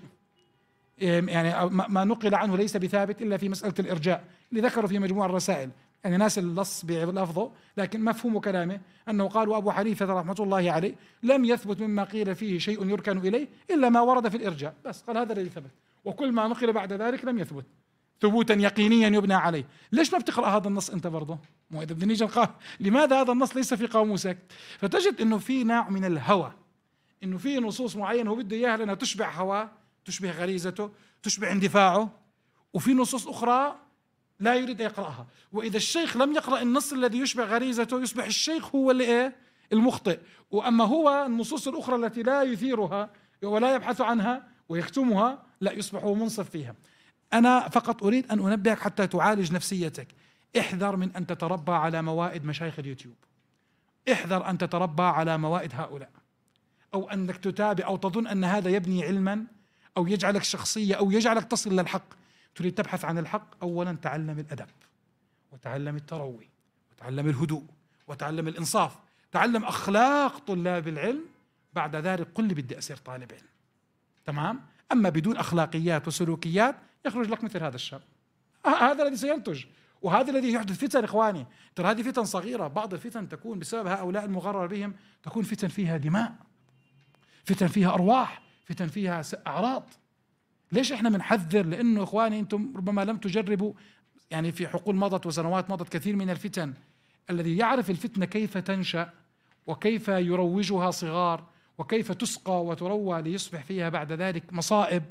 يعني ما نقل عنه ليس بثابت إلا في مسألة الإرجاء اللي ذكروا في مجموع الرسائل، يعني ناس اللص بلفظه لكن مفهوم كلامه أنه قال وأبو حنيفة رحمة الله عليه لم يثبت مما قيل فيه شيء يركن إليه إلا ما ورد في الإرجاء، بس قال هذا الذي ثبت، وكل ما نقل بعد ذلك لم يثبت ثبوتا يقينيا يبنى عليه. ليش ما بتقرأ هذا النص أنت برضه؟ مو إذا بدنا نيجي لماذا هذا النص ليس في قاموسك؟ فتجد أنه في نوع من الهوى، أنه في نصوص معينة هو بده إياها لأنها تشبع هواه، تشبه غريزته، تشبه اندفاعه، وفي نصوص أخرى لا يريد أن يقرأها. وإذا الشيخ لم يقرأ النص الذي يشبه غريزته يصبح الشيخ هو اللي إيه؟ المخطئ، وأما هو النصوص الأخرى التي لا يثيرها ولا يبحث عنها ويكتمها لا يصبح هو منصف فيها. أنا فقط أريد أن أنبهك حتى تعالج نفسيتك، احذر من أن تتربى على موائد مشايخ اليوتيوب، احذر أن تتربى على موائد هؤلاء، أو أنك تتابع أو تظن أن هذا يبني علما أو يجعلك شخصية أو يجعلك تصل للحق. تريد تبحث عن الحق، أولا تعلم الأدب وتعلم التروي وتعلم الهدوء وتعلم الإنصاف، تعلم أخلاق طلاب العلم، بعد ذلك قل لي بدي أصير طالب علم، تمام؟ أما بدون أخلاقيات وسلوكيات يخرج لك مثل هذا الشاب، هذا الذي سينتج، وهذا الذي يحدث فتن. إخواني ترى هذه فتن صغيرة، بعض الفتن تكون بسبب هؤلاء المغرر بهم تكون فتن فيها دماء، فتن فيها أرواح، فتن فيها أعراض. ليش احنا بنحذر؟ لأنه إخواني أنتم ربما لم تجربوا، يعني في حقول مضت وسنوات مضت كثير من الفتن، الذي يعرف الفتنة كيف تنشأ وكيف يروجها صغار وكيف تسقى وتروى ليصبح فيها بعد ذلك مصائب،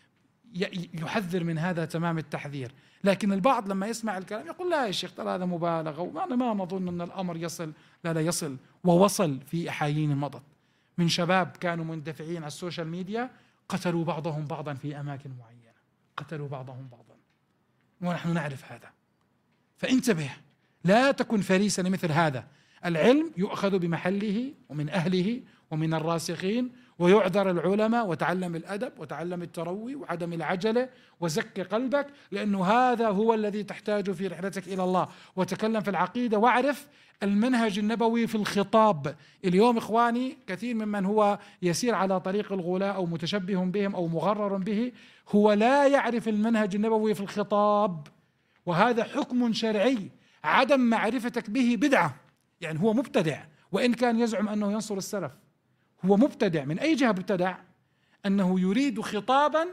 يحذر من هذا تمام التحذير. لكن البعض لما يسمع الكلام يقول لا يا شيخ ترى هذا مبالغة، وأنا ما نظن أن الأمر يصل. لا لا يصل، ووصل في أحايين مضت من شباب كانوا مندفعين على السوشيال ميديا قتلوا بعضهم بعضا في أماكن معينة، قتلوا بعضهم بعضا، ونحن نعرف هذا. فانتبه، لا تكن فريسا لمثل هذا. العلم يؤخذ بمحله ومن أهله ومن الراسخين، ويعذر العلماء، وتعلم الأدب وتعلم التروي وعدم العجلة وزك قلبك، لأنه هذا هو الذي تحتاجه في رحلتك إلى الله. وتكلم في العقيدة واعرف المنهج النبوي في الخطاب. اليوم إخواني كثير ممن هو يسير على طريق الغلاة أو متشبه بهم أو مغرر به هو لا يعرف المنهج النبوي في الخطاب، وهذا حكم شرعي. عدم معرفتك به بدعة، يعني هو مبتدع وإن كان يزعم أنه ينصر السلف، هو مبتدع. من أي جهة ابتدع؟ أنه يريد خطابا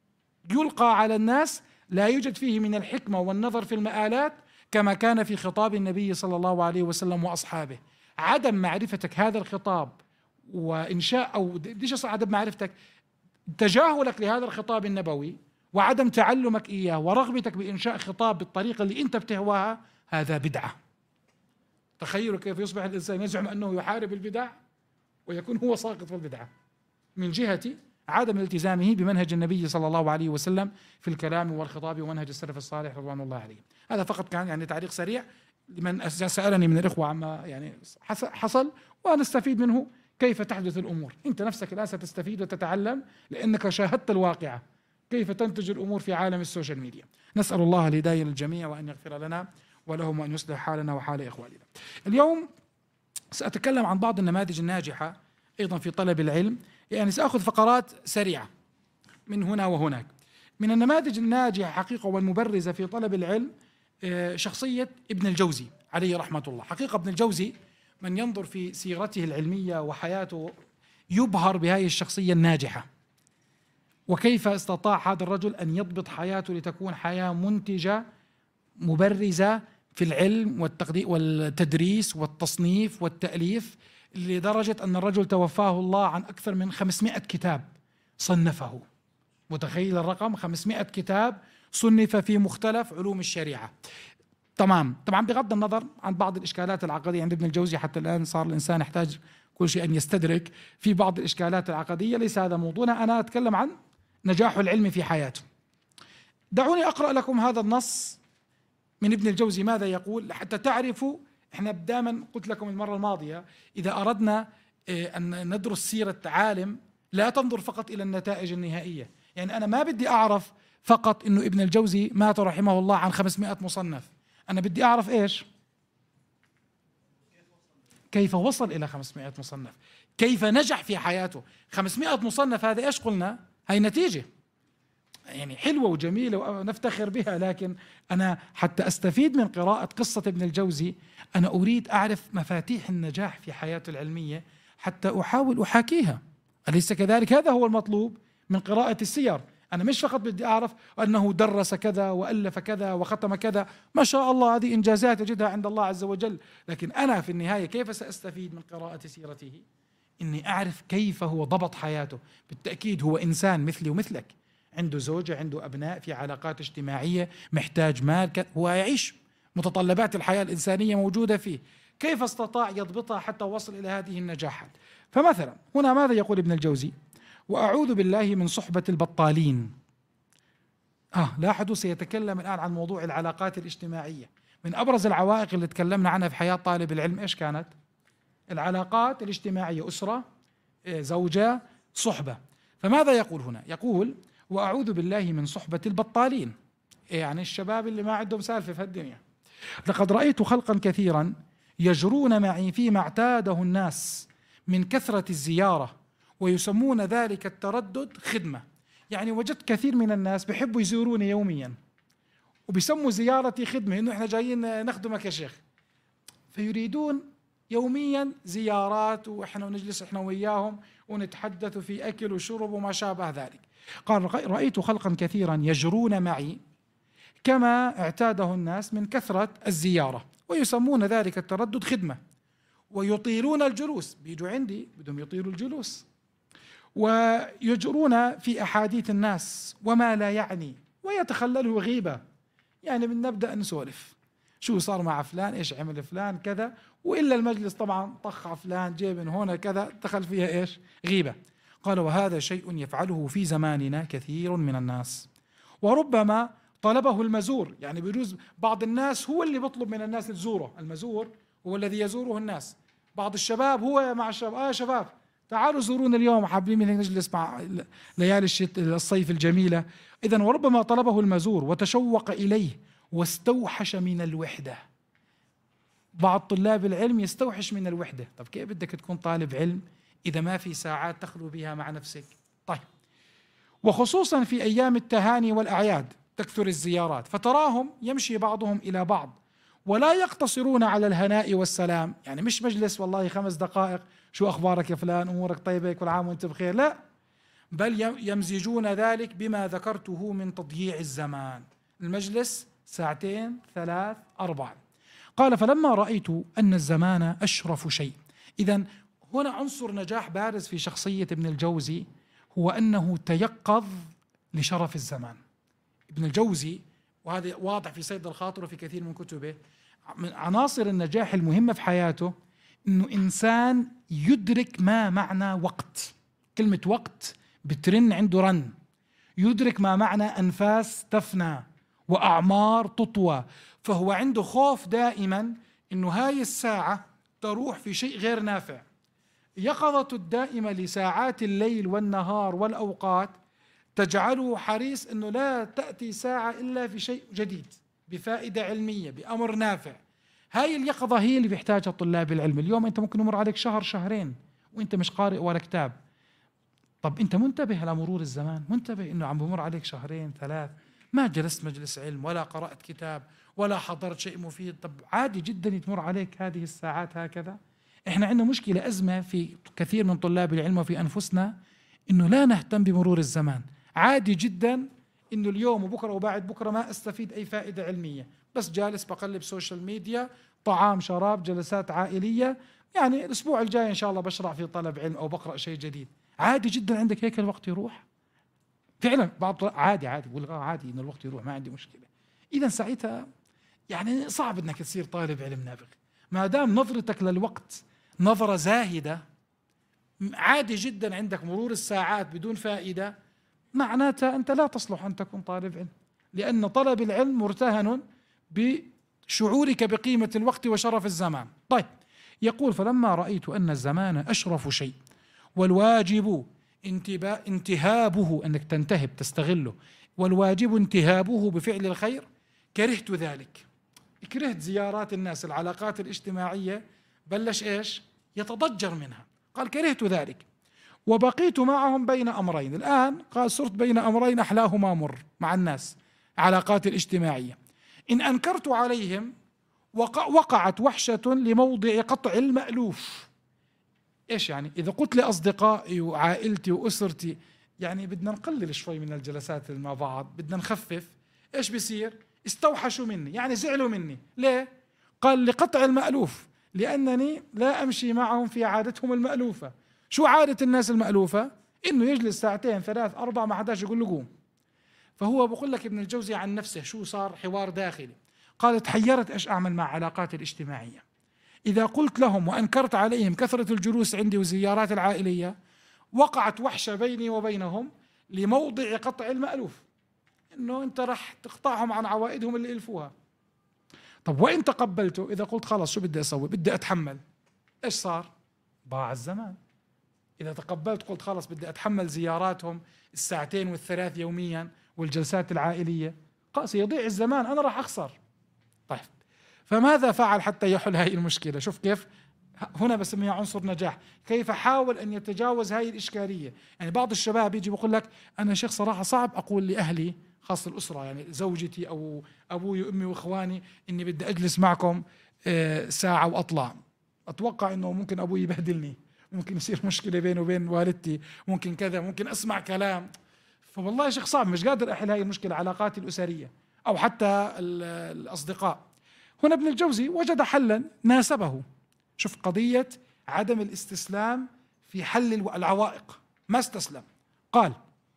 يلقى على الناس لا يوجد فيه من الحكمة والنظر في المآلات كما كان في خطاب النبي صلى الله عليه وسلم وأصحابه. عدم معرفتك هذا الخطاب وإنشاء أو ليش يصير عدم معرفتك؟ تجاهلك لهذا الخطاب النبوي وعدم تعلمك إياه ورغبتك بإنشاء خطاب بالطريقة اللي أنت بتهواها، هذا بدعة. تخيلوا كيف يصبح الإنسان يزعم أنه يحارب البدع ويكون هو ساقط في البدعة من جهة عدم التزامه بمنهج النبي صلى الله عليه وسلم في الكلام والخطاب ومنهج السلف الصالح رضوان الله عليهم. هذا فقط كان يعني تعليق سريع لمن سألني من الإخوة عما يعني حصل، ونستفيد منه كيف تحدث الأمور. أنت نفسك الآن ستستفيد وتتعلم لأنك شاهدت الواقعة كيف تنتج الأمور في عالم السوشيال ميديا. نسأل الله الهداية للجميع وأن يغفر لنا ولهم وأن يصلح حالنا وحال إخواننا. اليوم سأتكلم عن بعض النماذج الناجحة أيضا في طلب العلم، يعني سأخذ فقرات سريعة من هنا وهناك. من النماذج الناجحة حقيقة والمبرزة في طلب العلم شخصية ابن الجوزي عليه رحمة الله. حقيقة ابن الجوزي من ينظر في سيرته العلمية وحياته يبهر بهذه الشخصية الناجحة، وكيف استطاع هذا الرجل أن يضبط حياته لتكون حياة منتجة مبرزة في العلم والتدريس والتصنيف والتأليف، لدرجة أن الرجل توفاه الله عن أكثر من خمسمائة كتاب صنفه. متخيل الرقم؟ خمسمائة كتاب صنف في مختلف علوم الشريعة. تمام. طبعا بغض النظر عن بعض الإشكالات العقدية عند ابن الجوزي، حتى الآن صار الإنسان يحتاج كل شيء أن يستدرك في بعض الإشكالات العقدية، ليس هذا موضوعنا. أنا أتكلم عن نجاحه العلمي في حياته. دعوني أقرأ لكم هذا النص من ابن الجوزي ماذا يقول حتى تعرفوا. احنا دائما قلت لكم المرة الماضية إذا أردنا أن ندرس سيرة عالم لا تنظر فقط إلى النتائج النهائية. يعني أنا ما بدي أعرف فقط إنه ابن الجوزي مات رحمه الله عن خمسمائة مصنف، أنا بدي أعرف إيش؟ كيف وصل إلى خمسمائة مصنف، كيف نجح في حياته. خمسمائة مصنف هذا إيش قلنا؟ هاي نتيجة يعني حلوة وجميلة ونفتخر بها، لكن أنا حتى أستفيد من قراءة قصة ابن الجوزي أنا أريد أعرف مفاتيح النجاح في حياته العلمية حتى أحاول أحاكيها. أليس كذلك؟ هذا هو المطلوب من قراءة السير. أنا مش فقط بدي أعرف أنه درس كذا وألف كذا وختم كذا، ما شاء الله هذه إنجازات أجدها عند الله عز وجل، لكن أنا في النهاية كيف سأستفيد من قراءة سيرته؟ إني أعرف كيف هو ضبط حياته. بالتأكيد هو إنسان مثلي ومثلك، عنده زوجة، عنده أبناء، في علاقات اجتماعية، محتاج مال، هو يعيش متطلبات الحياة الإنسانية موجودة فيه. كيف استطاع يضبطها حتى وصل إلى هذه النجاحات؟ فمثلا هنا ماذا يقول ابن الجوزي؟ وأعوذ بالله من صحبة البطالين. آه لاحظوا سيتكلم الآن عن موضوع العلاقات الاجتماعية. من أبرز العوائق اللي تكلمنا عنها في حياة طالب العلم إيش كانت؟ العلاقات الاجتماعية، أسرة، زوجة، صحبة. فماذا يقول هنا؟ يقول وأعوذ بالله من صحبة البطالين، يعني الشباب اللي ما عندهم سالفة في الدنيا. لقد رأيت خلقا كثيرا يجرون معي فيما اعتاده الناس من كثرة الزيارة، ويسمون ذلك التردد خدمة. يعني وجدت كثير من الناس بيحبوا يزوروني يوميا وبيسموا زيارتي خدمة، إنه إحنا جايين نخدمك يا شيخ، فيريدون يوميا زيارات وإحنا نجلس إحنا وياهم ونتحدث في أكل وشرب وما شابه ذلك. قال رأيت خلقا كثيرا يجرون معي كما اعتاده الناس من كثرة الزيارة، ويسمون ذلك التردد خدمة، ويطيلون الجلوس، بيجوا عندي بدهم يطيلوا الجلوس، ويجرون في أحاديث الناس وما لا يعني، ويتخلله غيبة. يعني بنبدأ نسولف شو صار مع فلان، ايش عمل فلان كذا، وإلا المجلس طبعا طخ فلان جيب من هنا كذا، دخل فيها ايش؟ غيبة. قال وهذا شيء يفعله في زماننا كثير من الناس، وربما طلبه المزور، يعني بيجوز بعض الناس هو اللي بيطلب من الناس تزوره، المزور هو الذي يزوره الناس. بعض الشباب هو مع الشباب، اه شباب تعالوا زورونا اليوم، حابين من نجلس مع ليالي الشتاء الصيف الجميلة. إذن وربما طلبه المزور وتشوق إليه واستوحش من الوحدة. بعض طلاب العلم يستوحش من الوحدة. طب كيف بدك تكون طالب علم إذا ما في ساعات تخلو بها مع نفسك؟ طيب، وخصوصا في أيام التهاني والأعياد تكثر الزيارات، فتراهم يمشي بعضهم إلى بعض ولا يقتصرون على الهناء والسلام. يعني مش مجلس والله خمس دقائق، شو أخبارك يا فلان، أمورك طيبة، كل عام وأنت بخير، لا، بل يمزجون ذلك بما ذكرته من تضييع الزمان. المجلس ساعتين ثلاث أربع. قال فلما رأيت أن الزمان أشرف شيء. إذن هنا عنصر نجاح بارز في شخصية ابن الجوزي هو أنه تيقظ لشرف الزمان. ابن الجوزي، وهذا واضح في صيد الخاطر وفي كثير من كتبه، من عناصر النجاح المهمة في حياته أنه إنسان يدرك ما معنى وقت. كلمة وقت بترن عنده رن. يدرك ما معنى أنفاس تفنى وأعمار تطوى. فهو عنده خوف دائما أنه هاي الساعة تروح في شيء غير نافع. يقظته الدائمة لساعات الليل والنهار والأوقات تجعله حريص أنه لا تأتي ساعة إلا في شيء جديد، بفائدة علمية، بأمر نافع. هاي اليقظة هي اللي بيحتاجها طلاب العلم. اليوم أنت ممكن يمر عليك شهر شهرين وأنت مش قارئ ولا كتاب. طب أنت منتبه لمرور الزمان، منتبه أنه عم بمر عليك شهرين ثلاث ما جلست مجلس علم ولا قرأت كتاب ولا حضرت شيء مفيد. طب عادي جدا يتمر عليك هذه الساعات هكذا. احنا عندنا مشكلة، أزمة في كثير من طلاب العلم وفي أنفسنا، إنه لا نهتم بمرور الزمان. عادي جدا إنه اليوم وبكرة وبعد بكرة ما أستفيد أي فائدة علمية، بس جالس بقلب سوشيال ميديا، طعام شراب جلسات عائلية، يعني الأسبوع الجاي إن شاء الله بشرع في طلب علم أو بقرأ شيء جديد. عادي جدا عندك هيك الوقت يروح فعلا. بعض عادي عادي بقول عادي إن الوقت يروح، ما عندي مشكلة. إذا ساعتها يعني صعب إنك تصير طالب علم نابغ ما دام نظرتك للوقت نظرة زاهدة. عادي جدا عندك مرور الساعات بدون فائدة، معناتها أنت لا تصلح أن تكون طالب علم، لأن طلب العلم مرتهن بشعورك بقيمة الوقت وشرف الزمان. طيب، يقول فلما رأيت أن الزمان أشرف شيء والواجب انتهابه، أنك تنتهب تستغله، والواجب انتهابه بفعل الخير، كرهت ذلك. كرهت زيارات الناس، العلاقات الاجتماعية بلش إيش يتضجر منها. قال كرهت ذلك وبقيت معهم بين أمرين. الآن قال صرت بين أمرين أحلاهما مر مع الناس، علاقات الاجتماعية. إن أنكرت عليهم وقع وقعت وحشة لموضع قطع المألوف. إيش يعني؟ إذا قلت لأصدقائي وعائلتي وأسرتي يعني بدنا نقلل شوي من الجلسات مع بعض، بدنا نخفف، إيش بيصير؟ استوحشوا مني، يعني زعلوا مني. ليه؟ قال لقطع المألوف، لأنني لا أمشي معهم في عادتهم المألوفة. شو عادة الناس المألوفة؟ إنه يجلس ساعتين ثلاث أربع ما حداش يقول له قوم. فهو بقول لك ابن الجوزي عن نفسه شو صار حوار داخلي. قال تحيرت إيش أعمل مع علاقاتي الاجتماعية. إذا قلت لهم وأنكرت عليهم كثرة الجلوس عندي والزيارات العائلية، وقعت وحشة بيني وبينهم لموضع قطع المألوف، إنه أنت رح تقطعهم عن عوائدهم اللي ألفوها. طب وإن تقبلته، إذا قلت خلاص شو بدي أسوي؟ بدي أتحمل، إيش صار؟ ضاع الزمان. إذا تقبلت قلت خلاص بدي أتحمل زياراتهم الساعتين والثلاث يوميا والجلسات العائلية، قاسي يضيع الزمان، أنا راح أخسر. طيب، فماذا فعل حتى يحل هذه المشكلة؟ شوف كيف هنا بسميها عنصر نجاح. كيف حاول أن يتجاوز هذه الإشكالية. يعني بعض الشباب يجي بيقول لك أنا شيخ صراحة صعب أقول لأهلي، خاصة الأسرة يعني زوجتي أو أبوي وأمي وإخواني، إني بدي أجلس معكم ساعة وأطلع. أتوقع إنه ممكن أبوي يبهدلني، ممكن يصير مشكلة بينه وبين والدتي، ممكن كذا، ممكن أسمع كلام. فوالله يا شيخ صعب، مش قادر أحل هاي المشكلة، علاقاتي الأسرية أو حتى الأصدقاء. هنا ابن الجوزي وجد حلا ناسبه. شوف قضية عدم الاستسلام في حل العوائق، ما استسلم. قال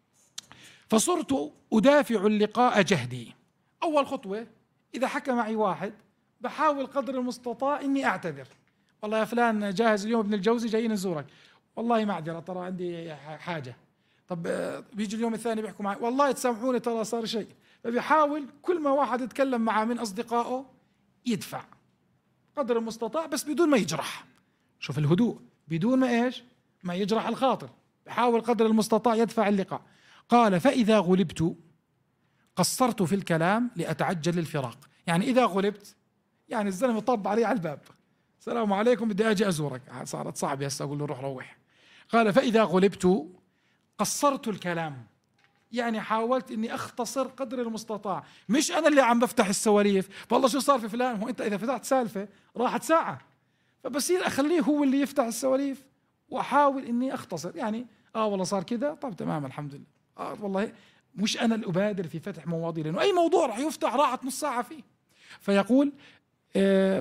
فصرت أدافع اللقاء جهدي. أول خطوة إذا حكى معي واحد بحاول قدر المستطاع إني أعتذر. والله يا فلان جاهز اليوم ابن الجوزي جايين نزورك، والله معذرة ترى عندي حاجة. طب بيجي اليوم الثاني بيحكوا معي، والله تسامحوني ترى صار شيء. فبيحاول كل ما واحد يتكلم معه من أصدقائه يدفع قدر المستطاع بس بدون ما يجرح. شوف الهدوء، بدون ما إيش؟ ما يجرح الخاطر، بحاول قدر المستطاع يدفع اللقاء. قال فإذا غلبت قصرت في الكلام لأتعجل الفراق. يعني إذا غلبت يعني الزلمة طب علي على الباب، السلام عليكم بدي أجي أزورك، صارت صعبة هسه أقول له روح روح. قال فإذا غلبت قصرت الكلام، يعني حاولت إني أختصر قدر المستطاع، مش أنا اللي عم بفتح السواليف والله شو صار في فلان، هو أنت إذا فتحت سالفة راحت ساعة، فبصير أخليه هو اللي يفتح السواليف وأحاول إني أختصر. يعني آه والله صار كذا، طب تمام الحمد لله، آه والله مش أنا الأبادر في فتح مواضيع، لأنه أي موضوع راح يفتح راحت نص ساعة فيه. فيقول آه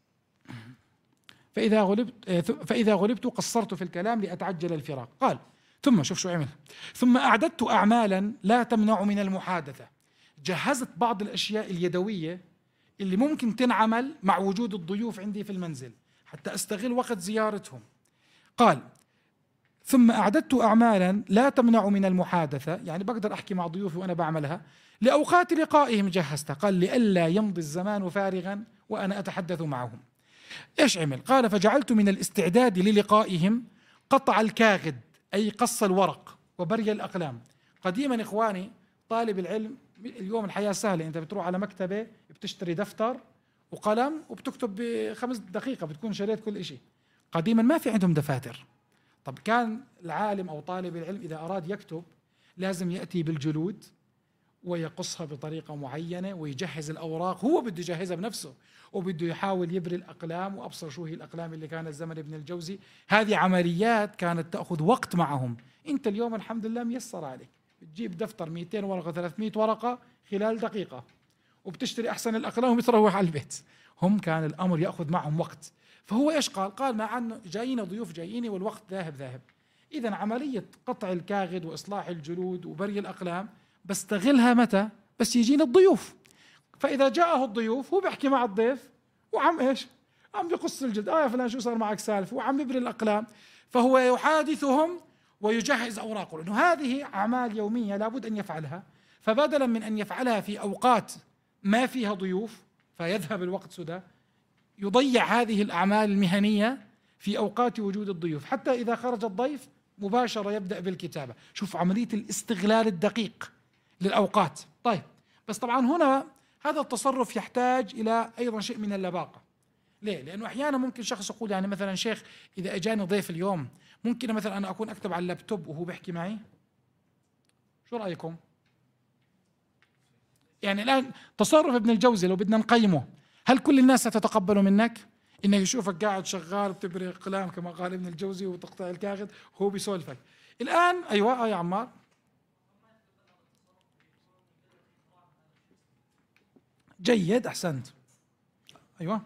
فإذا غلبت آه فإذا غلبت قصرت في الكلام لأتعجل الفراق. قال ثم شوف شو عمل، ثم أعددت أعمالا لا تمنع من المحادثة. جهزت بعض الأشياء اليدوية اللي ممكن تنعمل مع وجود الضيوف عندي في المنزل حتى أستغل وقت زيارتهم. قال ثم أعددت أعمالا لا تمنع من المحادثة، يعني بقدر أحكي مع ضيوفي وأنا بعملها، لأوقات لقائهم جهزتها. قال لئلا يمضي الزمان فارغا وأنا أتحدث معهم. إيش عمل؟ قال فجعلت من الاستعداد للقائهم قطع الكاغد، أي قص الورق وبري الأقلام. قديما إخواني طالب العلم اليوم الحياة سهلة، أنت بتروح على مكتبة بتشتري دفتر وقلم وبتكتب بخمس دقيقة بتكون شريت كل شيء. قديما ما في عندهم دفاتر. طب كان العالم أو طالب العلم إذا أراد يكتب لازم يأتي بالجلود ويقصها بطريقة معينة ويجهز الأوراق، هو بده يجهزها بنفسه وبده يحاول يبري الأقلام. وأبصر شو هي الأقلام اللي كانت زمن ابن الجوزي، هذه عمليات كانت تأخذ وقت معهم. أنت اليوم الحمد لله ميسر عليك، بتجيب دفتر مئتين ورقة ثلاثمئة ورقة خلال دقيقة وبتشتري أحسن الأقلام وبتروح على البيت. هم كان الأمر يأخذ معهم وقت. فهو إيش قال؟ قال مع أنه جايين ضيوف جاييني والوقت ذاهب ذاهب، إذا عملية قطع الكاغد وإصلاح الجلود وبري الأقلام بستغلها متى؟ بس يجيني الضيوف. فإذا جاءه الضيوف هو بيحكي مع الضيف وعم إيش؟ عم بيقص الجلد، آه يا فلان شو صار معك سالفة، وعم يبري الأقلام. فهو يحادثهم ويجهز أوراقه، لأنه هذه أعمال يومية لابد أن يفعلها. فبدلا من أن يفعلها في أوقات ما فيها ضيوف فيذهب الوقت سدى، يضيع هذه الأعمال المهنية في أوقات وجود الضيوف، حتى إذا خرج الضيف مباشرة يبدأ بالكتابة. شوف عملية الاستغلال الدقيق للأوقات. طيب بس طبعا هنا هذا التصرف يحتاج إلى أيضا شيء من اللباقة. ليه؟ لأنه أحيانا ممكن شخص يقول يعني مثلا شيخ إذا أجاني ضيف اليوم ممكن مثلا أنا أكون أكتب على اللابتوب وهو بيحكي معي، شو رأيكم؟ يعني الآن تصرف ابن الجوزي لو بدنا نقيمه، هل كل الناس ستتقبل منك إنه يشوفك قاعد شغال بتبري قلام كما قال ابن الجوزي وتقطع الكاغد وهو بيسولفك؟ الآن أيوة يا عمار، جيد أحسنت، أيوة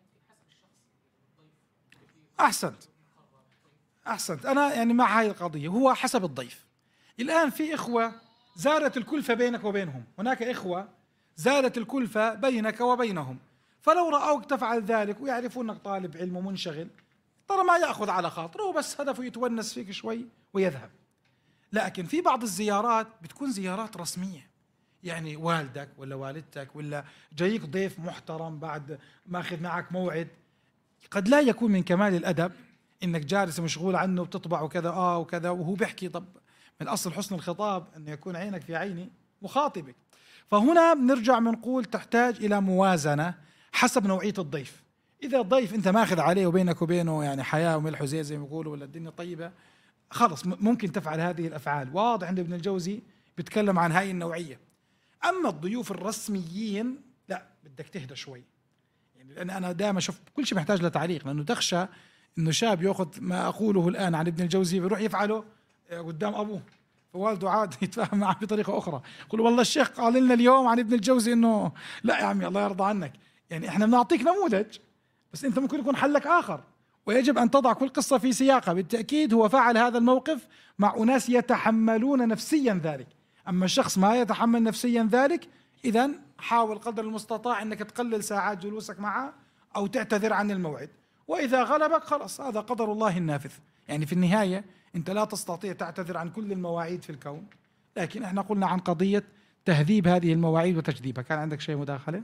أحسنت أحسنت أنا يعني مع هاي القضية، هو حسب الضيف. الآن في إخوة زالت الكلفة بينك وبينهم، هناك إخوة زالت الكلفة بينك وبينهم، فلو رأوك تفعل ذلك ويعرفون أنك طالب علم ومنشغل ترى ما يأخذ على خاطره، بس هدفه يتونس فيك شوي ويذهب. لكن في بعض الزيارات بتكون زيارات رسمية، يعني والدك ولا والدتك ولا جايك ضيف محترم بعد ماخذ معك موعد، قد لا يكون من كمال الأدب إنك جالس مشغول عنه وبتطبع وكذا آه وكذا وهو بيحكي. طب من أصل حسن الخطاب أن يكون عينك في عيني مخاطبك. فهنا بنرجع بنقول تحتاج إلى موازنة حسب نوعية الضيف. إذا الضيف أنت ماخذ عليه وبينك وبينه يعني حياة وملح وزيت زي ما يقولوا ولا الدنيا طيبة، خلص ممكن تفعل هذه الأفعال. واضح عند ابن الجوزي بيتكلم عن هاي النوعية. أما الضيوف الرسميين لا، بدك تهدى شوي، يعني لأن أنا دائما أشوف كل شيء محتاج لتعليق، لأنه تخشى إنه شاب يأخذ ما أقوله الآن عن ابن الجوزي بيروح يفعله قدام أبوه، فوالده عاد يتفاهم معه بطريقة أخرى، يقول والله الشيخ قال لنا اليوم عن ابن الجوزي إنه لا يا عمي الله يرضى عنك، يعني إحنا بنعطيك نموذج بس أنت ممكن يكون حلك آخر، ويجب أن تضع كل قصة في سياقها. بالتأكيد هو فعل هذا الموقف مع أناس يتحملون نفسيا ذلك، أما الشخص ما يتحمل نفسيا ذلك إذن حاول قدر المستطاع أنك تقلل ساعات جلوسك معه أو تعتذر عن الموعد، وإذا غلبك خلص هذا قدر الله النافذ. يعني في النهاية أنت لا تستطيع تعتذر عن كل المواعيد في الكون، لكن احنا قلنا عن قضية تهذيب هذه المواعيد وتجذيبها. كان عندك شيء مداخلة؟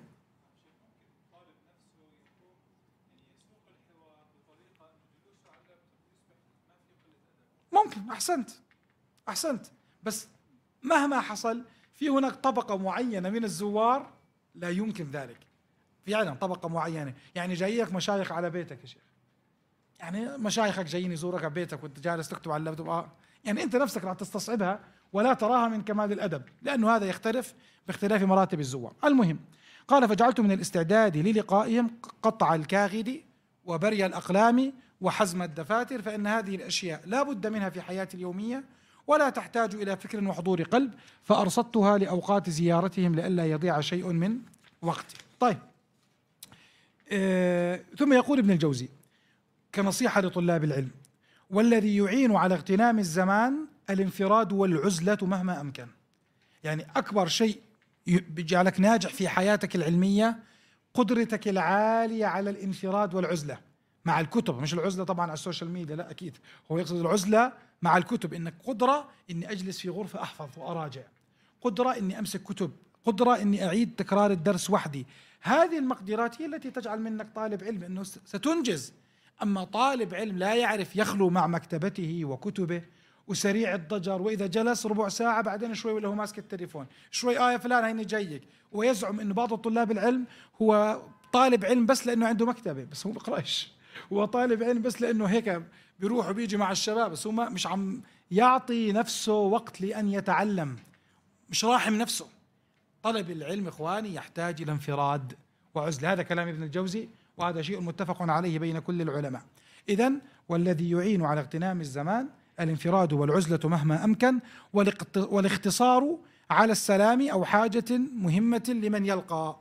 ممكن. أحسنت أحسنت بس مهما حصل في هناك طبقة معينة من الزوار لا يمكن ذلك، فعلا طبقة معينة. يعني جايك مشايخ على بيتك يا شيخ، يعني مشايخك جايين يزورك على بيتك وانت جالس تكتب على اللابتوب، آه يعني انت نفسك راح تستصعبها ولا تراها من كمال الادب، لانه هذا يختلف باختلاف مراتب الزوار. المهم، قال: فجعلت من الاستعداد للقائهم قطع الكاغد وبري الاقلام وحزم الدفاتر، فان هذه الاشياء لا بد منها في حياتي اليوميه ولا تحتاج الى فكر وحضور قلب، فارصدتها لاوقات زيارتهم لئلا يضيع شيء من وقتي. طيب، آه ثم يقول ابن الجوزي كنصيحة لطلاب العلم: والذي يعين على اغتنام الزمان الانفراد والعزلة مهما أمكن. يعني أكبر شيء بيجعلك ناجح في حياتك العلمية قدرتك العالية على الانفراد والعزلة مع الكتب، مش العزلة طبعا على السوشيال ميديا، لا أكيد، هو يقصد العزلة مع الكتب، إنك قدرة إني أجلس في غرفة أحفظ وأراجع، قدرة إني أمسك كتب، قدرة إني أعيد تكرار الدرس وحدي. هذه المقدرات هي التي تجعل منك طالب علم، إنه ستنجز. أما طالب علم لا يعرف يخلو مع مكتبته وكتبه وسريع الضجر، وإذا جلس ربع ساعة بعدين شوي ولا هو ماسك التليفون، شوي آه يا فلان هيني جايك، ويزعم إنه بعض الطلاب العلم هو طالب علم بس لأنه عنده مكتبة، بس هو ما بيقرأش، هو طالب علم بس لأنه هيك بيروح وبيجي مع الشباب، بس هو مش عم يعطي نفسه وقت لأن يتعلم، مش راحم نفسه. طلب العلم إخواني يحتاج إلى انفراد وعزلة. هذا كلام ابن الجوزي، وهذا شيء متفق عليه بين كل العلماء. إذن والذي يعين على اغتنام الزمان الانفراد والعزلة مهما أمكن، والاختصار على السلام أو حاجة مهمة لمن يلقى،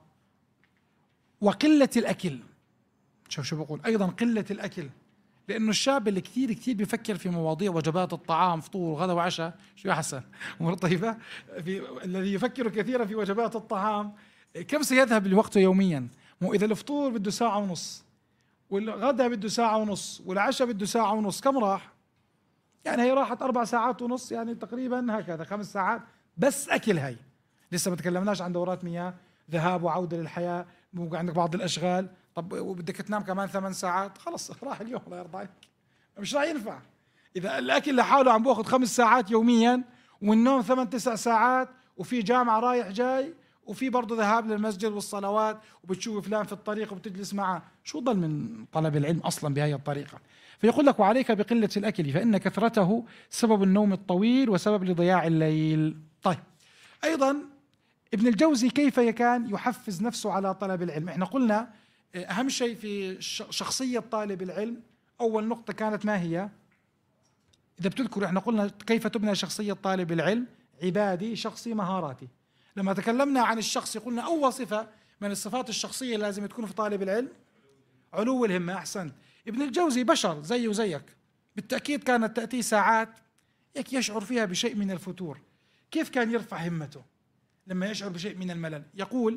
وقلة الأكل. شوف شو بقول أيضا، قلة الأكل، لأنه الشاب اللي كثير كثير بيفكر في مواضيع وجبات الطعام، فطور وغدا وعشاء، شو يا حسن أمور طيبة، في الذي يفكر كثيرا في وجبات الطعام كم سيذهب لوقته يوميا؟ مو إذا الفطور بده ساعة ونص، والغدا بده ساعة ونص، والعشاء بده ساعة ونص، كم راح؟ يعني هي راحت أربع ساعات ونص، يعني تقريبا هكذا خمس ساعات بس أكل. هي لسه ما تكلمناش عن دورات مياه، ذهاب وعودة للحياة، مو عندك بعض الأشغال، طب وبدك تنام كمان ثمان ساعات، خلص راح اليوم، الله يرضى عليك، مش راح ينفع. إذا الأكل لحاله عم بأخذ خمس ساعات يوميا، والنوم ثمان تسع ساعات، وفي جامعة رايح جاي، وفي برضه ذهاب للمسجد والصلوات، وبتشوف فلان في الطريق وبتجلس معه، شو ضل من طلب العلم أصلا بهذه الطريقة؟ فيقول لك: وعليك بقلة الأكل فإن كثرته سبب النوم الطويل وسبب لضياع الليل. طيب، أيضا ابن الجوزي كيف كان يحفز نفسه على طلب العلم؟ احنا قلنا أهم شيء في شخصية طالب العلم، أول نقطة كانت ما هي؟ إذا بتذكر احنا قلنا كيف تبنى شخصية طالب العلم؟ عبادي، شخصي، مهاراتي. لما تكلمنا عن الشخص قلنا أول صفة من الصفات الشخصية لازم تكون في طالب العلم علو الهمة. أحسنت. ابن الجوزي بشر زيه وزيك، بالتأكيد كانت تأتي ساعات يشعر فيها بشيء من الفتور. كيف كان يرفع همته لما يشعر بشيء من الملل؟ يقول: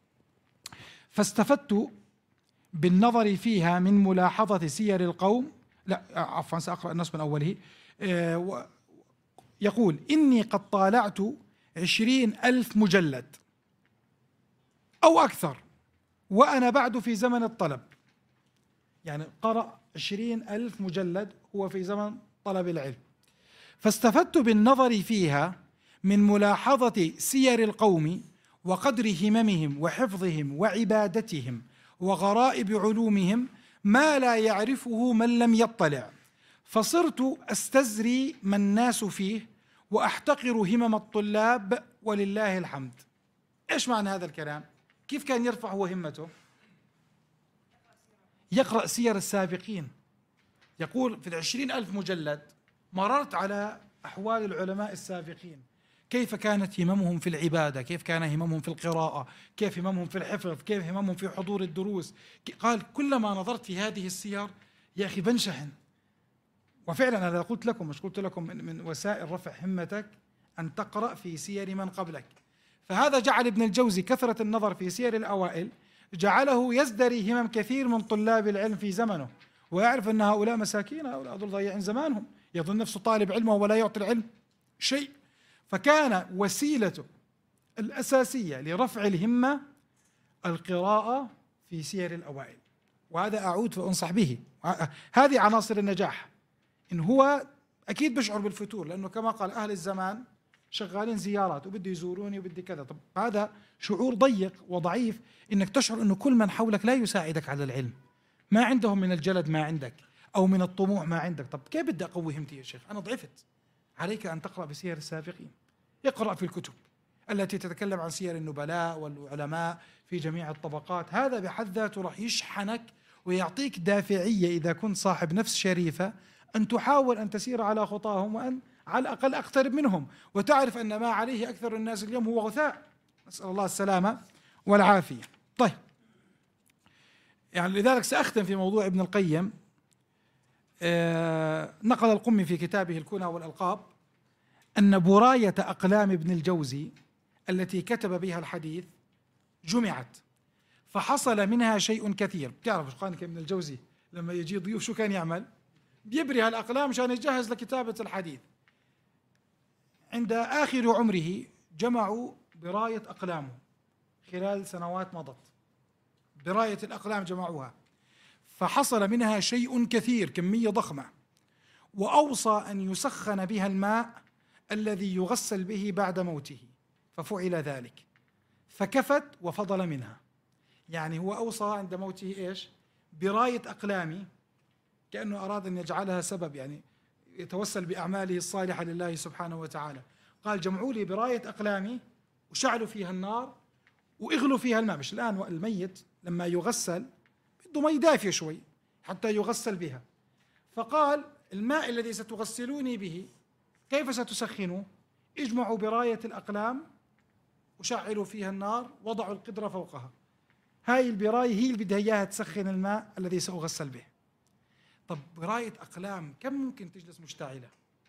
فاستفدت بالنظر فيها من ملاحظة سير القوم، لا عفوا سأقرأ النص من أوله. يقول: إني قد طالعت عشرين ألف مجلد أو أكثر وأنا بعد في زمن الطلب. يعني قرأ عشرين ألف مجلد هو في زمن طلب العلم. فاستفدت بالنظر فيها من ملاحظة سير القوم وقدر هممهم وحفظهم وعبادتهم وغرائب علومهم ما لا يعرفه من لم يطلع، فصرت أستزري ما الناس فيه وأحتقر همم الطلاب ولله الحمد. إيش معنى هذا الكلام؟ كيف كان يرفع هو همته؟ يقرأ سير السابقين. يقول: في العشرين ألف مجلد مررت على أحوال العلماء السابقين، كيف كانت هممهم في العبادة، كيف كان هممهم في القراءة، كيف هممهم في الحفظ، كيف هممهم في حضور الدروس. قال: كلما نظرت في هذه السير يا أخي بنشحن. وفعلا أنا قلت لكم، مش قلت لكم من, من وسائل رفع همتك أن تقرأ في سير من قبلك. فهذا جعل ابن الجوزي كثرة النظر في سير الأوائل جعله يزدري همم كثير من طلاب العلم في زمنه، ويعرف أن هؤلاء مساكين، هؤلاء دول ضايعين زمانهم، يظن نفسه طالب علمه ولا يعطي العلم شيء. فكان وسيلته الأساسية لرفع الهمة القراءة في سير الأوائل، وهذا أعود فأنصح به. هذه عناصر النجاح. إن هو أكيد بشعر بالفتور، لأنه كما قال أهل الزمان شغالين زيارات وبده يزوروني وبدي كذا. طب هذا شعور ضيق وضعيف، إنك تشعر إنه كل من حولك لا يساعدك على العلم، ما عندهم من الجلد ما عندك، أو من الطموح ما عندك. طب كيف بدي أقوي همتي يا شيخ؟ أنا ضعفت. عليك أن تقرأ بسير السابقين، اقرأ في الكتب التي تتكلم عن سير النبلاء والعلماء في جميع الطبقات. هذا بحد ذاته راح يشحنك ويعطيك دافعية إذا كنت صاحب نفس شريفة، أن تحاول أن تسير على خطاهم، وأن على الأقل أقترب منهم، وتعرف أن ما عليه أكثر الناس اليوم هو غثاء. نسأل الله السلامة والعافية. طيب، يعني لذلك سأختم في موضوع ابن القيم. آه نقل القمي في كتابه الكنى والألقاب أن براية أقلام ابن الجوزي التي كتب بها الحديث جمعت فحصل منها شيء كثير. بتعرف قال ابن الجوزي لما يجي ضيوف شو كان يعمل؟ بيبري هالأقلام مشان يجهز لكتابة الحديث. عند آخر عمره جمعوا براية أقلامه خلال سنوات مضت، براية الأقلام جمعوها فحصل منها شيء كثير، كمية ضخمة، وأوصى أن يسخن بها الماء الذي يغسل به بعد موته، ففعل ذلك فكفت وفضل منها. يعني هو أوصى عند موته إيش؟ براية أقلامي، كأنه أراد أن يجعلها سبب، يعني يتوسل بأعماله الصالحة لله سبحانه وتعالى. قال جمعوا لي براية أقلامي وشعلوا فيها النار واغلوا فيها الماء. مش الآن الميت لما يغسل بده مي دافية شوي حتى يغسل بها، فقال الماء الذي ستغسلوني به كيف ستسخنوه؟ اجمعوا براية الأقلام وشعلوا فيها النار، وضعوا القدرة فوقها. هاي البراية هي اللي بدها إياها تسخن الماء الذي سأغسل به. طب براية أقلام كم ممكن تجلس مشتعلة؟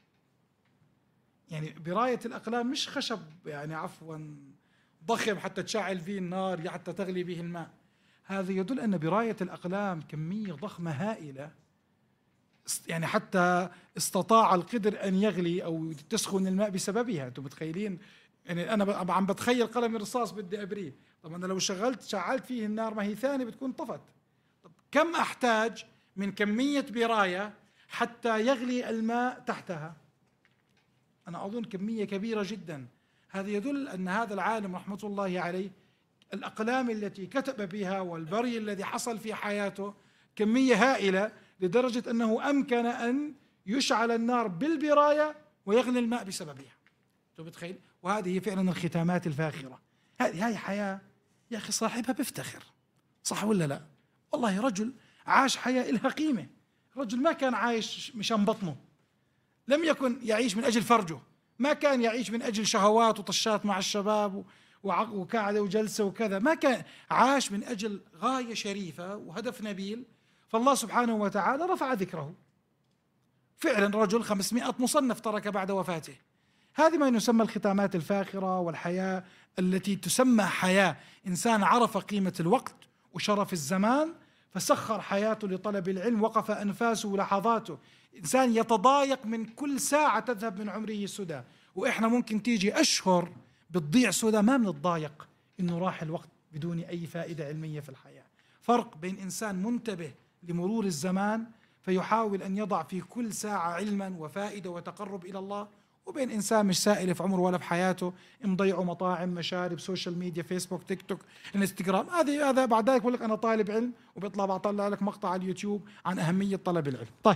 يعني براية الأقلام مش خشب يعني عفوا ضخم حتى تشعل فيه النار حتى تغلي به الماء. هذا يدل أن براية الأقلام كمية ضخمة هائلة، يعني حتى استطاع القدر أن يغلي أو تسخن الماء بسببها. أنتم متخيلين؟ يعني أنا عم بتخيل قلم الرصاص بدي أبريه، طب أنا لو شغلت شعلت فيه النار ما هي ثانية بتكون طفت. طب كم أحتاج من كمية براية حتى يغلي الماء تحتها؟ أنا أظن كمية كبيرة جدا. هذا يدل أن هذا العالم رحمة الله عليه الأقلام التي كتب بها والبري الذي حصل في حياته كمية هائلة، لدرجة أنه أمكن أن يشعل النار بالبراية ويغلي الماء بسببها. أنتم متخيل؟ وهذه فعلا الختامات الفاخرة. هذه هاي حياة يا أخي صاحبها بيفتخر، صح ولا لا؟ والله رجل عاش حياة إلها قيمة. رجل ما كان عايش مشان بطنه، لم يكن يعيش من أجل فرجه، ما كان يعيش من أجل شهوات وطشات مع الشباب وقعدة وجلسة وكذا، ما كان عاش من أجل غاية شريفة وهدف نبيل، فالله سبحانه وتعالى رفع ذكره. فعلا رجل خمسمائة مصنف ترك بعد وفاته. هذه ما يسمى الختامات الفاخرة، والحياة التي تسمى حياة إنسان عرف قيمة الوقت وشرف الزمان فسخر حياته لطلب العلم، وقف أنفاسه ولحظاته. إنسان يتضايق من كل ساعة تذهب من عمره سدى، وإحنا ممكن تيجي أشهر بتضيع سدى ما بنتضايق إنه راح الوقت بدون أي فائدة علمية في الحياة. فرق بين إنسان منتبه لمرور الزمان فيحاول أن يضع في كل ساعة علما وفائدة وتقرب إلى الله، وبين إنسان مش سائل في عمره ولا في حياته، مضيعه مطاعم، مشارب، سوشيال ميديا، فيسبوك، تيك توك، انستغرام. هذه هذا بعد ذلك بقول لك أنا طالب علم وبيطلع بطلع لك مقطع على اليوتيوب عن أهمية طلب العلم. طيب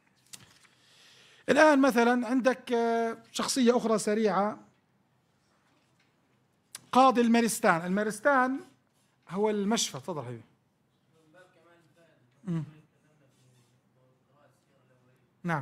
الآن مثلا عندك شخصية أخرى سريعة، قاضي المارستان. المارستان هو المشفى. تفضل حبيبي. نعم.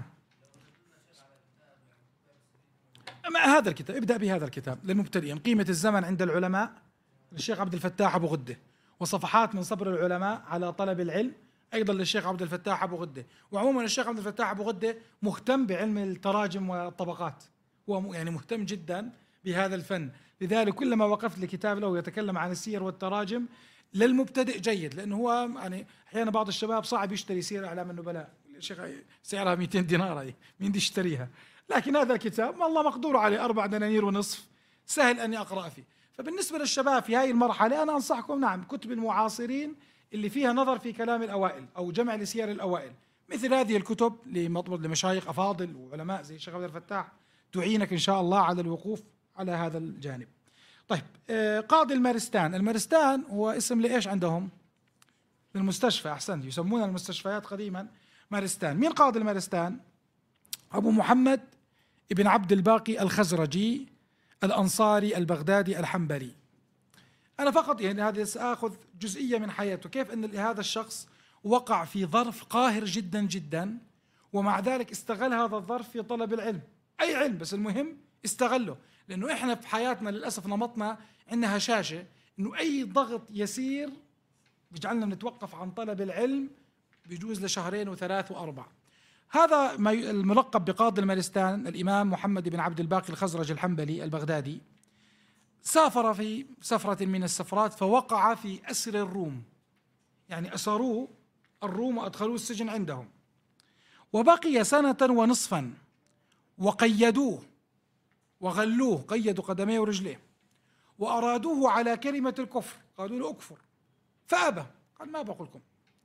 هذا الكتاب ابدأ بهذا الكتاب للمبتدئين، قيمة الزمن عند العلماء للشيخ عبد الفتاح أبو غدة، وصفحات من صبر العلماء على طلب العلم أيضا للشيخ عبد الفتاح أبو غدة. وعموما الشيخ عبد الفتاح أبو غدة مهتم بعلم التراجم والطبقات، هو يعني مهتم جدا بهذا الفن، لذلك كلما وقفت لكتاب له يتكلم عن السير والتراجم للمبتدئ جيد، لأنه هو يعني أحيانا بعض الشباب صعب يشتري سير أعلام النبلاء، الشيخ سعرها مئتين دينار، هي مين بدي يشتريها؟ لكن هذا الكتاب ما الله مقدور عليه، أربع دنانير ونصف، سهل أني أقرأ فيه. فبالنسبة للشباب في هذه المرحلة أنا أنصحكم نعم كتب المعاصرين اللي فيها نظر في كلام الأوائل أو جمع لسير الأوائل، مثل هذه الكتب لمطبوع لمشايخ أفاضل وعلماء زي الشيخ عبد الفتاح تعينك إن شاء الله على الوقوف على هذا الجانب. طيب آه قاضي المارستان، المارستان هو اسم لإيش عندهم؟ للمستشفى، أحسنت، يسمون المستشفيات قديما مارستان. مين قاضي المارستان؟ أبو محمد ابن عبد الباقي الخزرجي الأنصاري البغدادي الحنبلي. أنا فقط يعني هذا سآخذ جزئية من حياته، كيف أن هذا الشخص وقع في ظرف قاهر جدا جدا ومع ذلك استغل هذا الظرف في طلب العلم، أي علم بس المهم استغله، لأنه إحنا في حياتنا للأسف نمطنا عندنا هشاشة إنه أي ضغط يسير بيجعلنا نتوقف عن طلب العلم، بيجوز لشهرين وثلاث وأربع. هذا ما الملقب بقاضي المارستان الإمام محمد بن عبد الباقي الخزرج الحنبلي البغدادي سافر في سفرة من السفرات فوقع في أسر الروم، يعني أسروه الروم وأدخلوه السجن عندهم، وبقي سنة ونصفا وقيدوه وغلوه، قيدوا قدميه ورجليه وأرادوه على كلمة الكفر، قالوا له أكفر فأبى، قال ما بقولكم،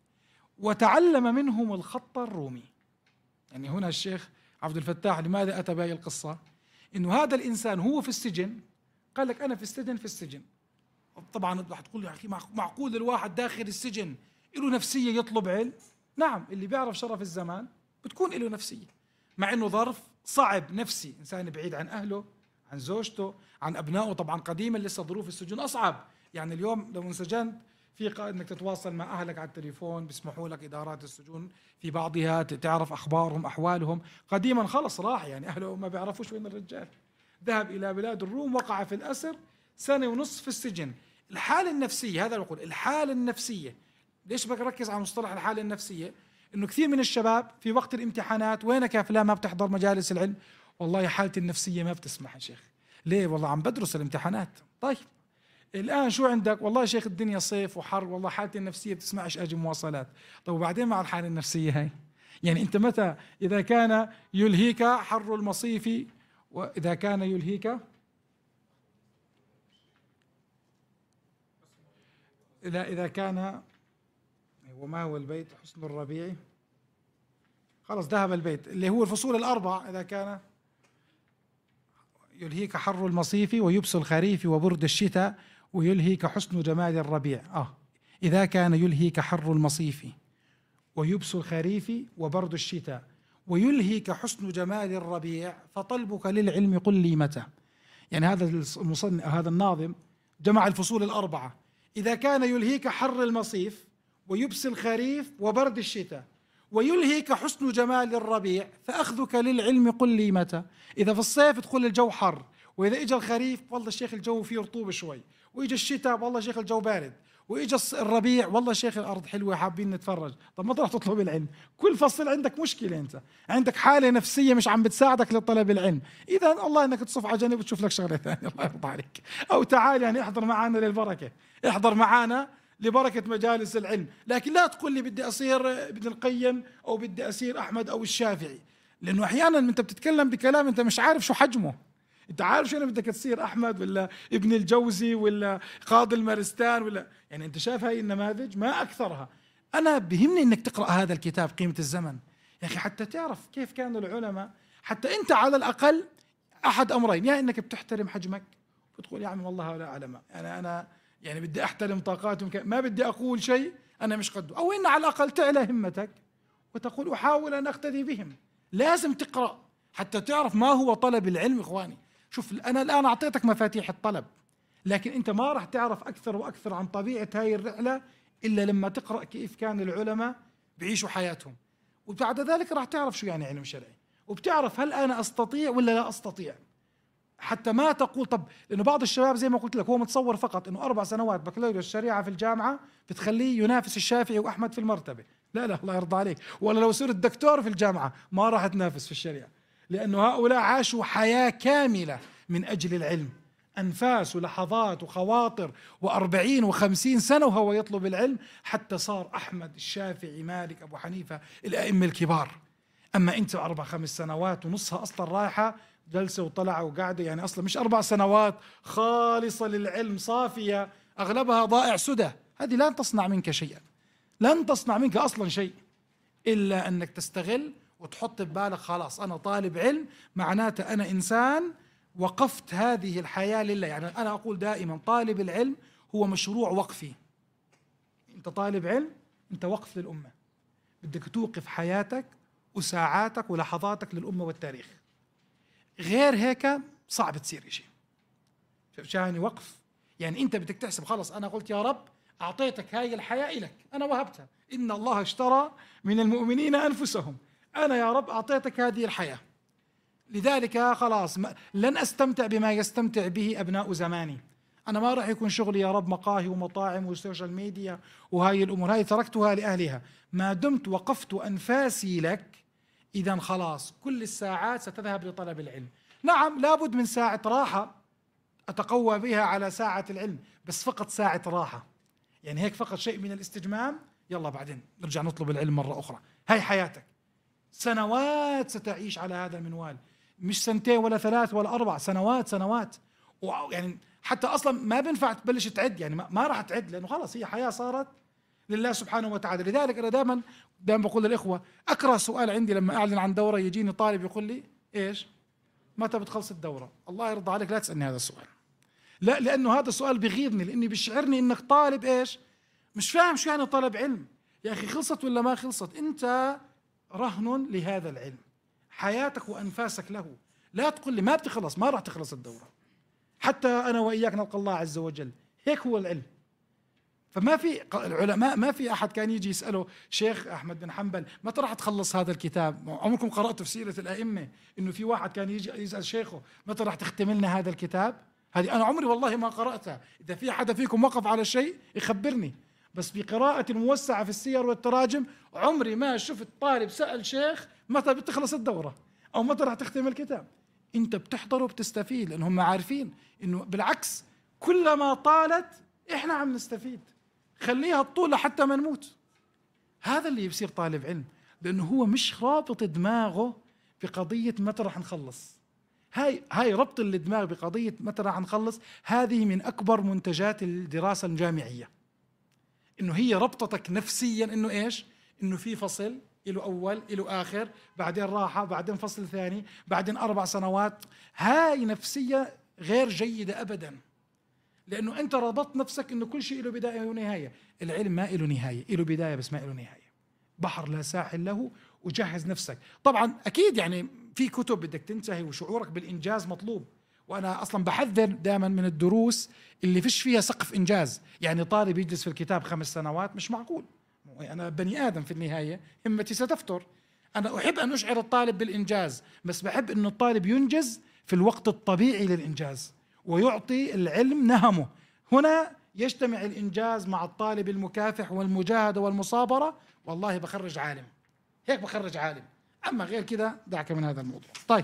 وتعلم منهم الخط الرومي. يعني هنا الشيخ عبد الفتاح لماذا أتى بهذه القصة؟ إنه هذا الإنسان هو في السجن قال لك أنا في السجن في السجن طبعا راح تقول يا أخي معقول الواحد داخل السجن له نفسية يطلب علم؟ نعم، اللي بيعرف شرف الزمان بتكون له نفسية، مع إنه ظرف صعب نفسي، إنسان بعيد عن أهله عن زوجته عن أبنائه، طبعا قديما لسه ظروف السجون أصعب، يعني اليوم لو انسجنت في انك تتواصل مع اهلك على التليفون، بيسمحوا لك ادارات السجون في بعضها تعرف اخبارهم احوالهم، قديما خلص راح يعني اهله ما بيعرفوش وين الرجال، ذهب الى بلاد الروم وقع في الاسر سنه ونصف في السجن. الحاله النفسيه، هذا بقول الحاله النفسيه، ليش بدك ركز على مصطلح الحاله النفسيه؟ انه كثير من الشباب في وقت الامتحانات وينك يا فلان ما بتحضر مجالس العلم، والله حالتي النفسيه ما بتسمح يا شيخ، ليه؟ والله عم بدرس الامتحانات. طيب الآن شو عندك؟ والله يا شيخ الدنيا صيف وحر، والله حالتي النفسية بتسمعش أجي مواصلات. طيب وبعدين مع الحالة النفسية هاي، يعني أنت متى إذا كان يلهيك حر المصيف، وإذا كان يلهيك إذا إذا كان وما هو البيت حسن الربيع، خلص ذهب البيت اللي هو الفصول الأربع، إذا كان يلهيك حر المصيف ويبس الخريف وبرد الشتاء ويلهيك حسن جمال الربيع. آه إذا كان يلهيك حر المصيف ويبس الخريف وبرد الشتاء ويلهيك حسن جمال الربيع فطلبك للعلم قل لي متى. يعني هذا المصنف هذا الناظم جمع الفصول الأربعة، إذا كان يلهيك حر المصيف ويبس الخريف وبرد الشتاء ويلهيك حسن جمال الربيع فأخذك للعلم قل لي متى. إذا في الصيف تدخل الجو حر، وإذا إجا الخريف والله الشيخ الجو فيه رطوبة شوي، وإجا الشتاء والله شيخ الجو بارد، وإجا الربيع والله شيخ الأرض حلوة حابين نتفرج. طب ما تروح تطلب العلم؟ كل فصل عندك مشكلة، أنت عندك حالة نفسية مش عم بتساعدك لطلب العلم، إذا الله إنك تصف على جنب وتشوف لك شغلة ثانية الله يرضى عليك، أو تعال يعني احضر معنا للبركة، احضر معنا لبركة مجالس العلم، لكن لا تقول لي بدي أصير ابن القيم أو بدي أصير أحمد أو الشافعي، لأنه أحيانا أنت بتتكلم بكلام أنت مش عارف شو حجمه، أنت عارف شو بدك تصير أحمد ولا ابن الجوزي ولا قاضي المارستان ولا، يعني أنت شايف هاي النماذج ما أكثرها. أنا بهمني أنك تقرأ هذا الكتاب قيمة الزمن يا أخي، حتى تعرف كيف كانوا العلماء، حتى أنت على الأقل أحد أمرين، يا أنك بتحترم حجمك وتقول يا عم والله هؤلاء علماء، أنا أنا يعني بدي أحترم طاقاتهم، ما بدي أقول شيء أنا مش قده، أو إن على الأقل تعلى همتك وتقول أحاول أن أقتدي بهم. لازم تقرأ حتى تعرف ما هو طلب العلم. إخواني شوف، أنا الآن أعطيتك مفاتيح الطلب، لكن أنت ما راح تعرف أكثر وأكثر عن طبيعة هاي الرحلة إلا لما تقرأ كيف كان العلماء بيعيشوا حياتهم، وبعد ذلك راح تعرف شو يعني علم شرعي، وبتعرف هل أنا أستطيع ولا لا أستطيع، حتى ما تقول طب، لأنه بعض الشباب زي ما قلت لك هو متصور فقط إنه أربع سنوات بكالوريوس الشريعة في الجامعة بتخليه ينافس الشافعي وأحمد في المرتبة. لا لا الله يرضى عليك، ولا لو صرت دكتور في الجامعة ما راح تنافس في الشريعة، لأنه هؤلاء عاشوا حياة كاملة من أجل العلم، أنفاس ولحظات وخواطر وأربعين وخمسين سنة وهو يطلب العلم، حتى صار أحمد الشافعي مالك أبو حنيفة الأئمة الكبار. أما أنت أربع خمس سنوات ونصها أصلا رايحة جلسة وطلع وقعدة، يعني أصلا مش أربع سنوات خالصة للعلم صافية أغلبها ضائع سدى، هذه لن تصنع منك شيئا، لن تصنع منك أصلا شيء إلا أنك تستغل وتحط ببالك خلاص أنا طالب علم، معناته أنا إنسان وقفت هذه الحياة لله. يعني أنا أقول دائما طالب العلم هو مشروع وقفي. أنت طالب علم، أنت وقف للأمة، بدك توقف حياتك وساعاتك ولحظاتك للأمة والتاريخ، غير هيك صعب تصير شيء. شاني وقف، يعني أنت بدك تحسب خلص أنا قلت يا رب أعطيتك هاي الحياة إلك، أنا وهبتها، إن الله اشترى من المؤمنين أنفسهم، أنا يا رب أعطيتك هذه الحياة، لذلك خلاص لن أستمتع بما يستمتع به أبناء زماني. أنا ما راح يكون شغلي يا رب مقاهي ومطاعم والسوشيال ميديا وهاي الأمور، هاي تركتها لأهلها. ما دمت وقفت أنفاسي لك، إذا خلاص كل الساعات ستذهب لطلب العلم. نعم لابد من ساعة راحة أتقوى بها على ساعة العلم، بس فقط ساعة راحة، يعني هيك فقط شيء من الاستجمام، يلا بعدين نرجع نطلب العلم مرة أخرى. هاي حياتك، سنوات ستعيش على هذا المنوال، مش سنتين ولا ثلاث ولا أربع سنوات، سنوات. يعني حتى أصلا ما بينفع تبلش تعد، يعني ما راح تعد، لأنه خلاص هي حياة صارت لله سبحانه وتعالى. لذلك أنا دائما دائما بقول للإخوة، أكره سؤال عندي لما أعلن عن دورة يجيني طالب يقول لي إيش متى بتخلص الدورة؟ الله يرضى عليك لا تسألني هذا السؤال، لا، لأنه هذا السؤال بيغيظني، لأني بيشعرني إنك طالب إيش مش فاهم شو يعني طلب علم. يا أخي خلصت ولا ما خلصت؟ أنت رهن لهذا العلم، حياتك وأنفاسك له. لا تقول لي ما بتخلص، ما راح تخلص الدورة، حتى أنا وإياك نلقى الله عز وجل. هيك هو العلم. فما في العلماء، ما في أحد كان يجي يسأله شيخ أحمد بن حنبل متى راح تخلص هذا الكتاب؟ عمركم قرأتوا في سيرة الأئمة إنه في واحد كان يجي يسأل شيخه متى راح تختم لنا هذا الكتاب؟ هذه أنا عمري والله ما قرأتها. إذا في حدا فيكم وقف على شيء يخبرني، بس بقراءة موسعة في السير والتراجم عمري ما شفت طالب سأل شيخ متى بتخلص الدورة أو متى راح تختم الكتاب. أنت بتحضر وبتستفيد، لأنهم عارفين إنه بالعكس كلما طالت إحنا عم نستفيد، خليها تطول لحتى ما نموت. هذا اللي بيصير طالب علم، لأنه هو مش رابط دماغه بقضية متى راح نخلص. هاي هاي ربط الدماغ بقضية متى راح نخلص، هذه من أكبر منتجات الدراسة الجامعية، إنه هي ربطتك نفسيا إنه إيش؟ إنه في فصل له أول له آخر، بعدين راحة، بعدين فصل ثاني، بعدين أربع سنوات. هاي نفسية غير جيدة أبدا، لأنه أنت ربطت نفسك إنه كل شيء له بداية ونهاية. العلم ما له نهاية، له بداية بس ما له نهاية، بحر لا ساحل له، وجهز نفسك. طبعا أكيد يعني في كتب بدك تنتهي وشعورك بالإنجاز مطلوب، وأنا أصلا بحذر دائما من الدروس اللي فيش فيها سقف إنجاز. يعني طالب يجلس في الكتاب خمس سنوات مش معقول، أنا بني آدم في النهاية، همتي ستفتر. أنا أحب أن أشعر الطالب بالإنجاز، بس بحب أن الطالب ينجز في الوقت الطبيعي للإنجاز ويعطي العلم نهمه. هنا يجتمع الإنجاز مع الطالب المكافح والمجاهدة والمصابرة، والله بخرج عالم، هيك بخرج عالم. أما غير كده دعك من هذا الموضوع. طيب،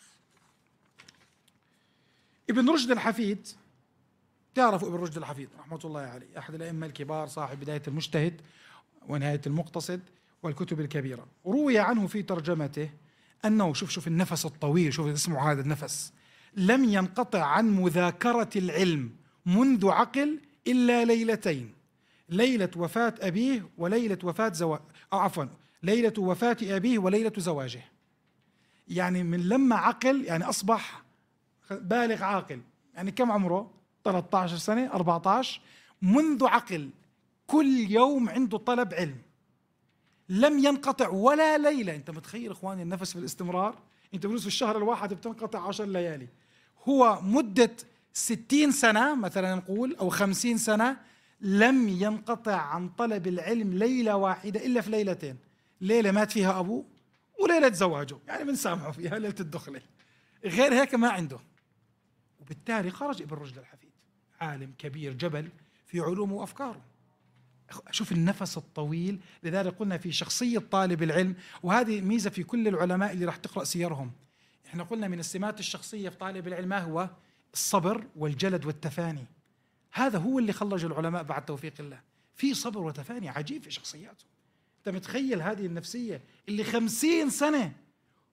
ابن رشد الحفيد، تعرفوا ابن رشد الحفيد رحمة الله عليه، أحد الأئمة الكبار، صاحب بداية المجتهد ونهاية المقتصد والكتب الكبيرة. روي عنه في ترجمته أنه، شوف شوف النفس الطويل، شوف اسمه هذا النفس، لم ينقطع عن مذاكرة العلم منذ عقل إلا ليلتين، ليلة وفاة أبيه وليلة وفاة زواج، أو عفوا ليلة وفاة أبيه وليلة زواجه. يعني من لما عقل يعني أصبح بالغ عاقل، يعني كم عمره؟ ثلاثة عشر سنة، أربعة عشر، منذ عقل كل يوم عنده طلب علم، لم ينقطع ولا ليلة. أنت متخيل إخواني النفس في الاستمرار؟ أنت بنصف الشهر الواحد بتنقطع عشر ليالي، هو مدة ستين سنة مثلا نقول أو خمسين سنة لم ينقطع عن طلب العلم ليلة واحدة إلا في ليلتين، ليلة مات فيها أبوه وليلة زواجه، يعني بنسامحه فيها ليلة الدخلة، غير هيك ما عنده. وبالتالي خرج ابن رشد الحفيد عالم كبير جبل في علومه وأفكاره. شوف النفس الطويل. لذلك قلنا في شخصية طالب العلم، وهذه ميزة في كل العلماء اللي راح تقرأ سيرهم، احنا قلنا من السمات الشخصية في طالب العلم ما هو؟ الصبر والجلد والتفاني. هذا هو اللي خلج العلماء بعد توفيق الله، في صبر وتفاني عجيب في شخصياتهم. انت متخيل هذه النفسية اللي خمسين سنة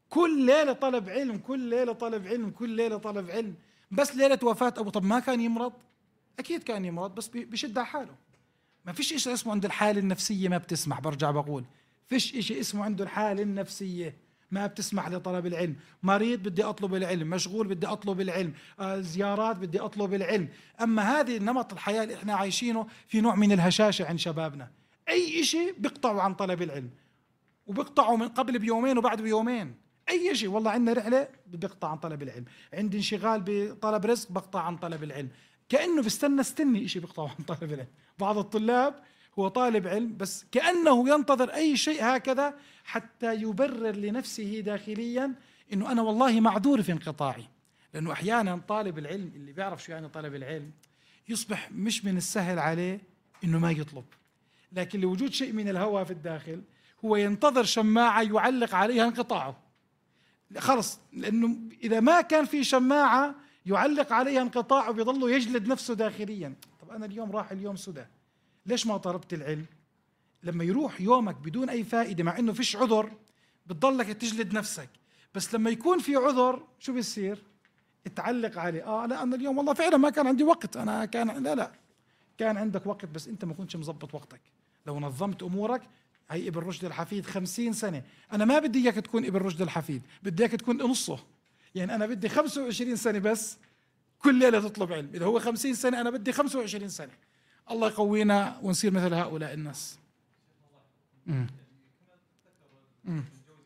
كل ليلة طلب علم، كل ليلة طلب علم، كل ليلة طلب علم. بس ليلة وفاة أبوه، طب ما كان يمرض؟ أكيد كان يمرض، بس بشد على حاله. ما فيش إشي اسمه عنده الحالة النفسية ما بتسمح. برجع بقول فيش إشي اسمه عنده الحالة النفسية ما بتسمح لطلب العلم. مريض بدي أطلب العلم، مشغول بدي أطلب العلم، آه زيارات بدي أطلب العلم. أما هذه نمط الحياة اللي إحنا عايشينه في نوع من الهشاشة عند شبابنا. أي إشي بيقطعوا عن طلب العلم، وبيقطعوا من قبل بيومين وبعد بيومين. أي شيء، والله عندنا رحلة بقطع عن طلب العلم، عندي انشغال بطلب رزق بقطع عن طلب العلم. كأنه بيستنى استني شيء بقطعوا عن طلب العلم. بعض الطلاب هو طالب علم بس كأنه ينتظر أي شيء هكذا حتى يبرر لنفسه داخليا إنه أنا والله معذور في انقطاعي. لأنه أحيانا طالب العلم اللي بيعرف شو يعني طلب العلم يصبح مش من السهل عليه إنه ما يطلب، لكن لوجود شيء من الهوى في الداخل هو ينتظر شماعة يعلق عليها انقطاعه. خلص، لأنه إذا ما كان في شماعة يعلق عليها انقطاعه بيضله يجلد نفسه داخليا. طب أنا اليوم راح اليوم سدى، ليش ما طلبت العلم؟ لما يروح يومك بدون أي فائدة مع إنه فيش عذر بتضلك تجلد نفسك. بس لما يكون في عذر شو بيصير؟ تعلق عليه. آه لا أنا اليوم والله فعلا ما كان عندي وقت، أنا كان لا لا كان عندك وقت بس أنت ما كنتش مزبط وقتك. لو نظمت أمورك. هي ابن رشد الحفيد خمسين سنة. أنا ما بدي إياك تكون ابن رشد الحفيد، بدي إياك تكون نصه. يعني أنا بدي خمسة وعشرين سنة بس كل ليلة تطلب علم. إذا هو خمسين سنة أنا بدي خمسة وعشرين سنة. الله يقوينا ونصير مثل هؤلاء الناس. مم. مم.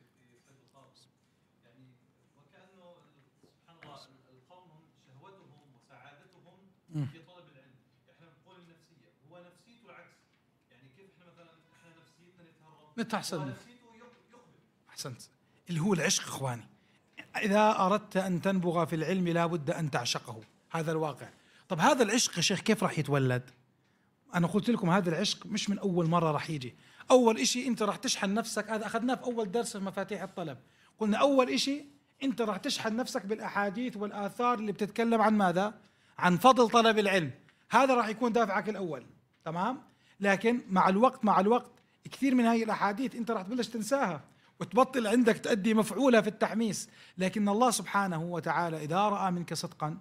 مم. في طلب العلم. احنا بنقول النفسيه، هو نفسيته العكس. يعني كيف احنا مثلا احنا نفسيتنا نتهرب، متحسن. نفسيته يقبل. احسنت. اللي هو العشق اخواني. اذا اردت ان تنبغ في العلم لا بد ان تعشقه، هذا الواقع. طب هذا العشق يا شيخ كيف راح يتولد؟ انا قلت لكم هذا العشق مش من اول مره راح يجي. اول اشي انت راح تشحن نفسك، هذا اخذناه في اول درس في مفاتيح الطلب. قلنا اول اشي انت راح تشحن نفسك بالاحاديث والاثار اللي بتتكلم عن ماذا؟ عن فضل طلب العلم. هذا راح يكون دافعك الاول، تمام؟ لكن مع الوقت مع الوقت كثير من هاي الاحاديث انت راح تبلش تنساها وتبطل عندك تؤدي مفعولها في التحميس. لكن الله سبحانه وتعالى اذا راى منك صدقا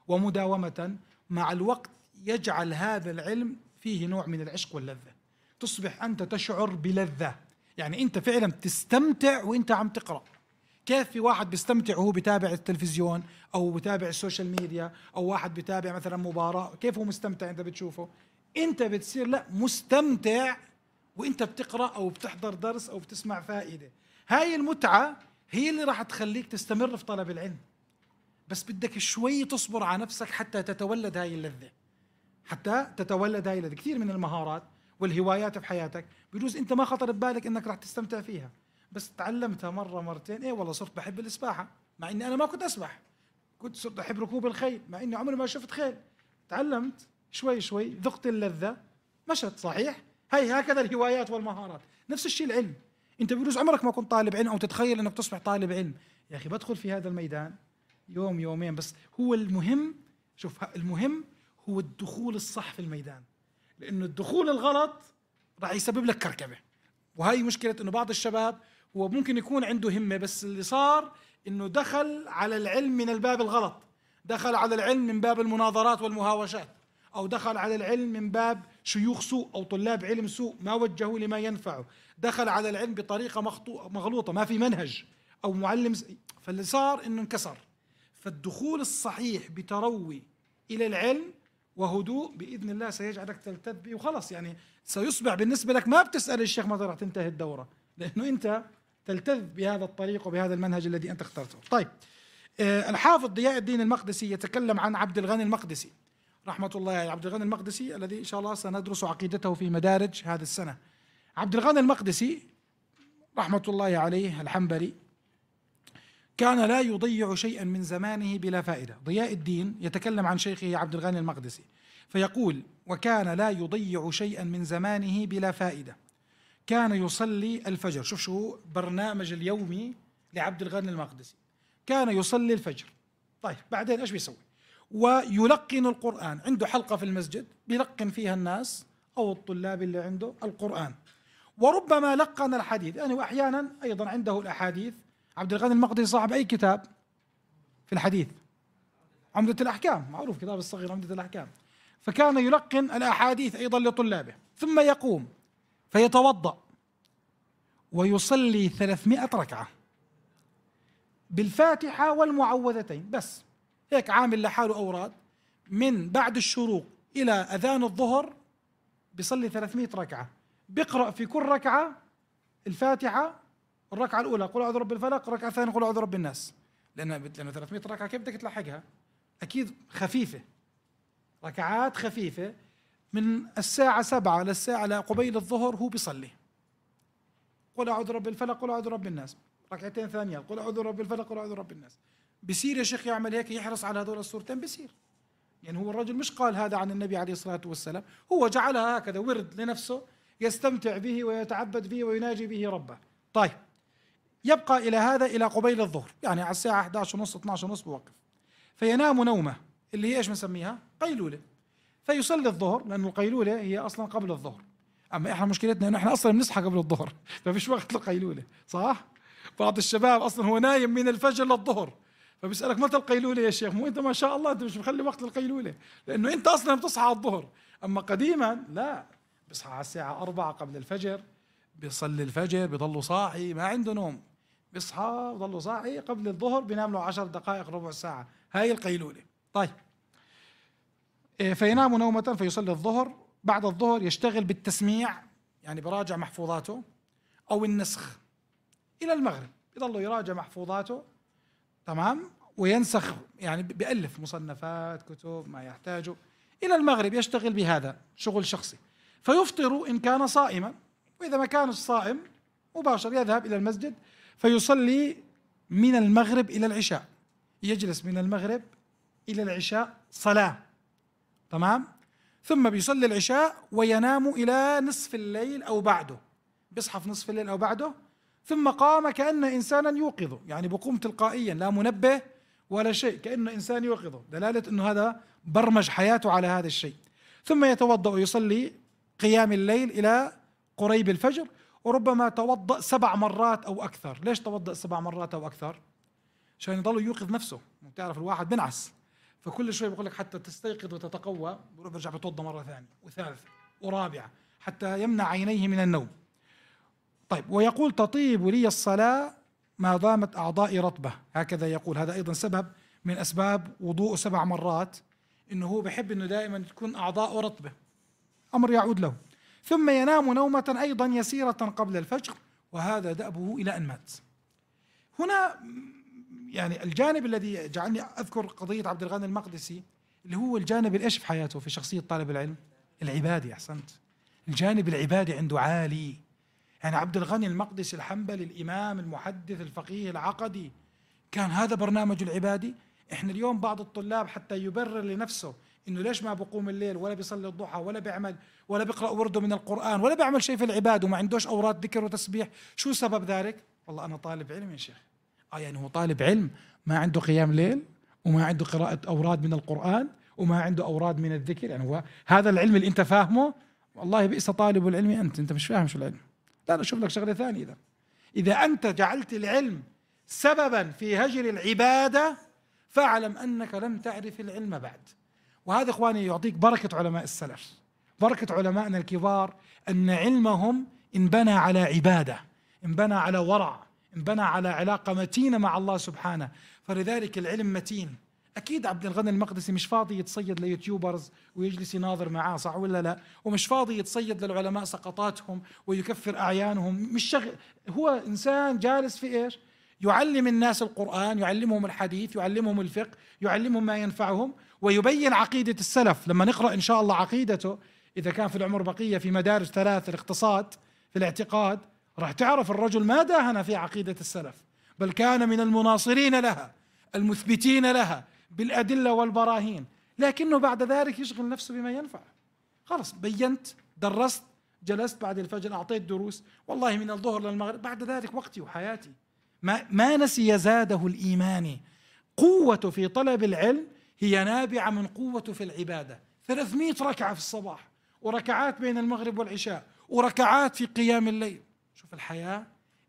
ومداومه مع الوقت يجعل هذا العلم فيه نوع من العشق واللذه. تصبح انت تشعر بلذه، يعني انت فعلا بتستمتع وانت عم تقرا. كيف في واحد بيستمتع وهو بيتابع التلفزيون او بيتابع السوشيال ميديا، او واحد بيتابع مثلا مباراة، كيف هو مستمتع انت بتشوفه؟ انت بتصير لا مستمتع وانت بتقرا او بتحضر درس او بتسمع فائدة. هاي المتعة هي اللي راح تخليك تستمر في طلب العلم. بس بدك شوي تصبر على نفسك حتى تتولد هاي اللذة، حتى تتولد هاي اللذة. كثير من المهارات والهوايات في حياتك بجوز انت ما خطر ببالك انك راح تستمتع فيها، بس تعلمتها مرة مرتين، ايه والله صرت بحب السباحة مع اني انا ما كنت اسبح. كنت صرت احب ركوب الخيل مع اني عمري ما شفت خيل. تعلمت شوي شوي، ذقت اللذة، مشت. صحيح؟ هي هكذا الهوايات والمهارات. نفس الشيء العلم. انت بجوز عمرك ما كنت طالب علم او تتخيل انك تصبح طالب علم. يا اخي بدخل في هذا الميدان يوم يومين بس. هو المهم، شوف المهم هو الدخول الصح في الميدان، لانه الدخول الغلط راح يسبب لك كركبة. وهي مشكلة انه بعض الشباب هو ممكن يكون عنده همة بس اللي صار انه دخل على العلم من الباب الغلط. دخل على العلم من باب المناظرات والمهاوشات، او دخل على العلم من باب شيوخ سوء او طلاب علم سوء ما وجهوا لما ينفعه. دخل على العلم بطريقة مغلوطة، ما في منهج او معلم، فاللي صار انه انكسر. فالدخول الصحيح بتروي الى العلم وهدوء باذن الله سيجعلك تلتذ به، وخلص يعني سيصبح بالنسبة لك ما بتسأل الشيخ متى راح تنتهي الدورة، لانه انت تلتذ بهذا الطريق وبهذا المنهج الذي أنت اخترته. طيب، آه الحافظ ضياء الدين المقدسي يتكلم عن عبد الغني المقدسي رحمة الله عليه. عبد الغني المقدسي الذي إن شاء الله سندرس عقيدته في مدارج هذه السنة. عبد الغني المقدسي رحمة الله عليه الحنبلي كان لا يضيع شيئا من زمانه بلا فائدة. ضياء الدين يتكلم عن شيخه عبد الغني المقدسي فيقول: وكان لا يضيع شيئا من زمانه بلا فائدة. كان يصلي الفجر. شوف شو برنامج اليومي لعبد الغني المقدسي. كان يصلي الفجر. طيب بعدين ايش بيسوي؟ ويلقن القرآن. عنده حلقة في المسجد بيلقن فيها الناس أو الطلاب اللي عنده القرآن. وربما لقن الحديث، يعني وأحيانا أيضا عنده الأحاديث عبد الغني المقدسي صاحب أي كتاب في الحديث؟ عمدة الأحكام، معروف كتاب الصغير عمدة الأحكام. فكان يلقن الأحاديث أيضا لطلابه، ثم يقوم فيتوضأ ويصلي ثلاثمائة ركعة بالفاتحة والمعوذتين بس، هيك عامل لحاله أوراد من بعد الشروق إلى أذان الظهر، بيصلي ثلاثمائة ركعة، بيقرأ في كل ركعة الفاتحة، الركعة الأولى قل أعوذ برب الفلق، الركعة الثانية قل أعوذ برب الناس، لأن لأنه ثلاثمائة ركعة كيف بدك تلحقها؟ أكيد خفيفة، ركعات خفيفة، من الساعة سبعة للساعة قبيل الظهر هو بيصلي قل أعوذ برب الفلق قل أعوذ برب الناس، ركعتين ثانيات قل أعوذ برب الفلق قل أعوذ برب الناس. بصير يا شيخ يعمل هيك، يحرص على هذول السورتين، بصير يعني هو الرجل مش قال هذا عن النبي عليه الصلاة والسلام، هو جعلها هكذا ورد لنفسه يستمتع به ويتعبد به ويناجي به ربه. طيب يبقى إلى هذا إلى قبيل الظهر، يعني على الساعة إحدى عشر ونص اثني عشر ونص بوقف، فينام نومه اللي هي ايش بنسميها؟ قيلولة. فيصلي الظهر، لأن القيلولة هي أصلا قبل الظهر، أما إحنا مشكلتنا إنه إحنا أصلا بنصحى قبل الظهر ففيش وقت للقيلولة، صح؟ بعض الشباب أصلا هو نايم من الفجر للظهر، فبيسألك متى القيلولة يا شيخ؟ مو أنت ما شاء الله أنت مش مخلي وقت للقيلولة، لأنه أنت أصلا بتصحى على الظهر. أما قديما لا، بيصحى على الساعة أربعة قبل الفجر، بيصلي الفجر، بيضله صاحي ما عنده نوم، بيصحى بضله صاحي قبل الظهر، بينام له عشر دقائق ربع ساعة، هاي القيلولة. طيب فينام نومة فيصلي الظهر، بعد الظهر يشتغل بالتسميع، يعني براجع محفوظاته أو النسخ إلى المغرب، يضل يراجع محفوظاته تمام، وينسخ يعني بيألف مصنفات كتب ما يحتاجه إلى المغرب، يشتغل بهذا شغل شخصي. فيفطر إن كان صائما، وإذا ما كان صائم مباشر يذهب إلى المسجد فيصلي من المغرب إلى العشاء، يجلس من المغرب إلى العشاء صلاة تمام، ثم بيصلي العشاء وينام إلى نصف الليل أو بعده، بيصحى في نصف الليل أو بعده، ثم قام كأن إنسانا يوقظه، يعني بقوم تلقائيا لا منبه ولا شيء، كأنه إنسان يوقظه، دلالة أنه هذا برمج حياته على هذا الشيء. ثم يتوضأ ويصلي قيام الليل إلى قريب الفجر، وربما توضأ سبع مرات أو أكثر. ليش توضأ سبع مرات أو أكثر؟ عشان يضل يوقظ نفسه، بتعرف الواحد بنعس، فكل شوي بقول لك حتى تستيقظ وتتقوى بروح برجع بتوضأ مرة ثانية وثالثة ورابعة حتى يمنع عينيه من النوم. طيب ويقول تطيب لي الصلاة ما دامت أعضائي رطبة، هكذا يقول، هذا أيضا سبب من أسباب وضوء سبع مرات، إنه هو بحب إنه دائما تكون أعضاؤه رطبة، أمر يعود له. ثم ينام نومة أيضا يسيرة قبل الفجر، وهذا دأبه إلى أن مات. هنا يعني الجانب الذي جعلني أذكر قضية عبد الغني المقدسي اللي هو الجانب الإيش في حياته في شخصية طالب العلم؟ العبادي. أحسنت، الجانب العبادي عنده عالي. يعني عبد الغني المقدسي الحنبلي الإمام المحدث الفقيه العقدي كان هذا برنامجه العبادي. إحنا اليوم بعض الطلاب حتى يبرر لنفسه إنه ليش ما بقوم الليل ولا بيصلي الضحى ولا بيعمل ولا بيقرأ ورده من القرآن ولا بيعمل شيء في العبادة وما عندوش أوراد ذكر وتسبيح، شو سبب ذلك؟ والله أنا طالب علم يا شيخ. آه يعني هو طالب علم ما عنده قيام ليل وما عنده قراءة أوراد من القرآن وما عنده أوراد من الذكر، يعني هو هذا العلم اللي أنت فاهمه؟ والله بئس طالب العلم أنت، أنت مش فاهم شو العلم. لا لا، شوف لك شغلة ثانية. إذا إذا أنت جعلت العلم سببا في هجر العبادة فاعلم أنك لم تعرف العلم بعد. وهذا إخواني يعطيك بركة علماء السلف، بركة علمائنا الكبار، أن علمهم انبنى على عبادة، انبنى على ورع، انبنى على علاقة متينة مع الله سبحانه، فلذلك العلم متين. أكيد عبد الغني المقدسي مش فاضي يتصيد ليوتيوبرز ويجلس يناظر معاه، صح ولا لا؟ ومش فاضي يتصيد للعلماء سقطاتهم ويكفر أعيانهم، مش شغل. هو إنسان جالس في إيش؟ يعلم الناس القرآن، يعلمهم الحديث، يعلمهم الفقه، يعلمهم ما ينفعهم، ويبين عقيدة السلف. لما نقرأ إن شاء الله عقيدته إذا كان في العمر بقية في مدارج ثلاث الاقتصاد في الاعتقاد، راح تعرف الرجل ما داهن في عقيدة السلف، بل كان من المناصرين لها المثبتين لها بالأدلة والبراهين، لكنه بعد ذلك يشغل نفسه بما ينفع. خلص بينت، درست، جلست بعد الفجر أعطيت دروس، والله من الظهر للمغرب، بعد ذلك وقتي وحياتي. ما, ما نسي زاده الإيمان. قوته في طلب العلم هي نابعة من قوته في العبادة. ثلاثمائة ركعة في الصباح، وركعات بين المغرب والعشاء، وركعات في قيام الليل. شوف الحياة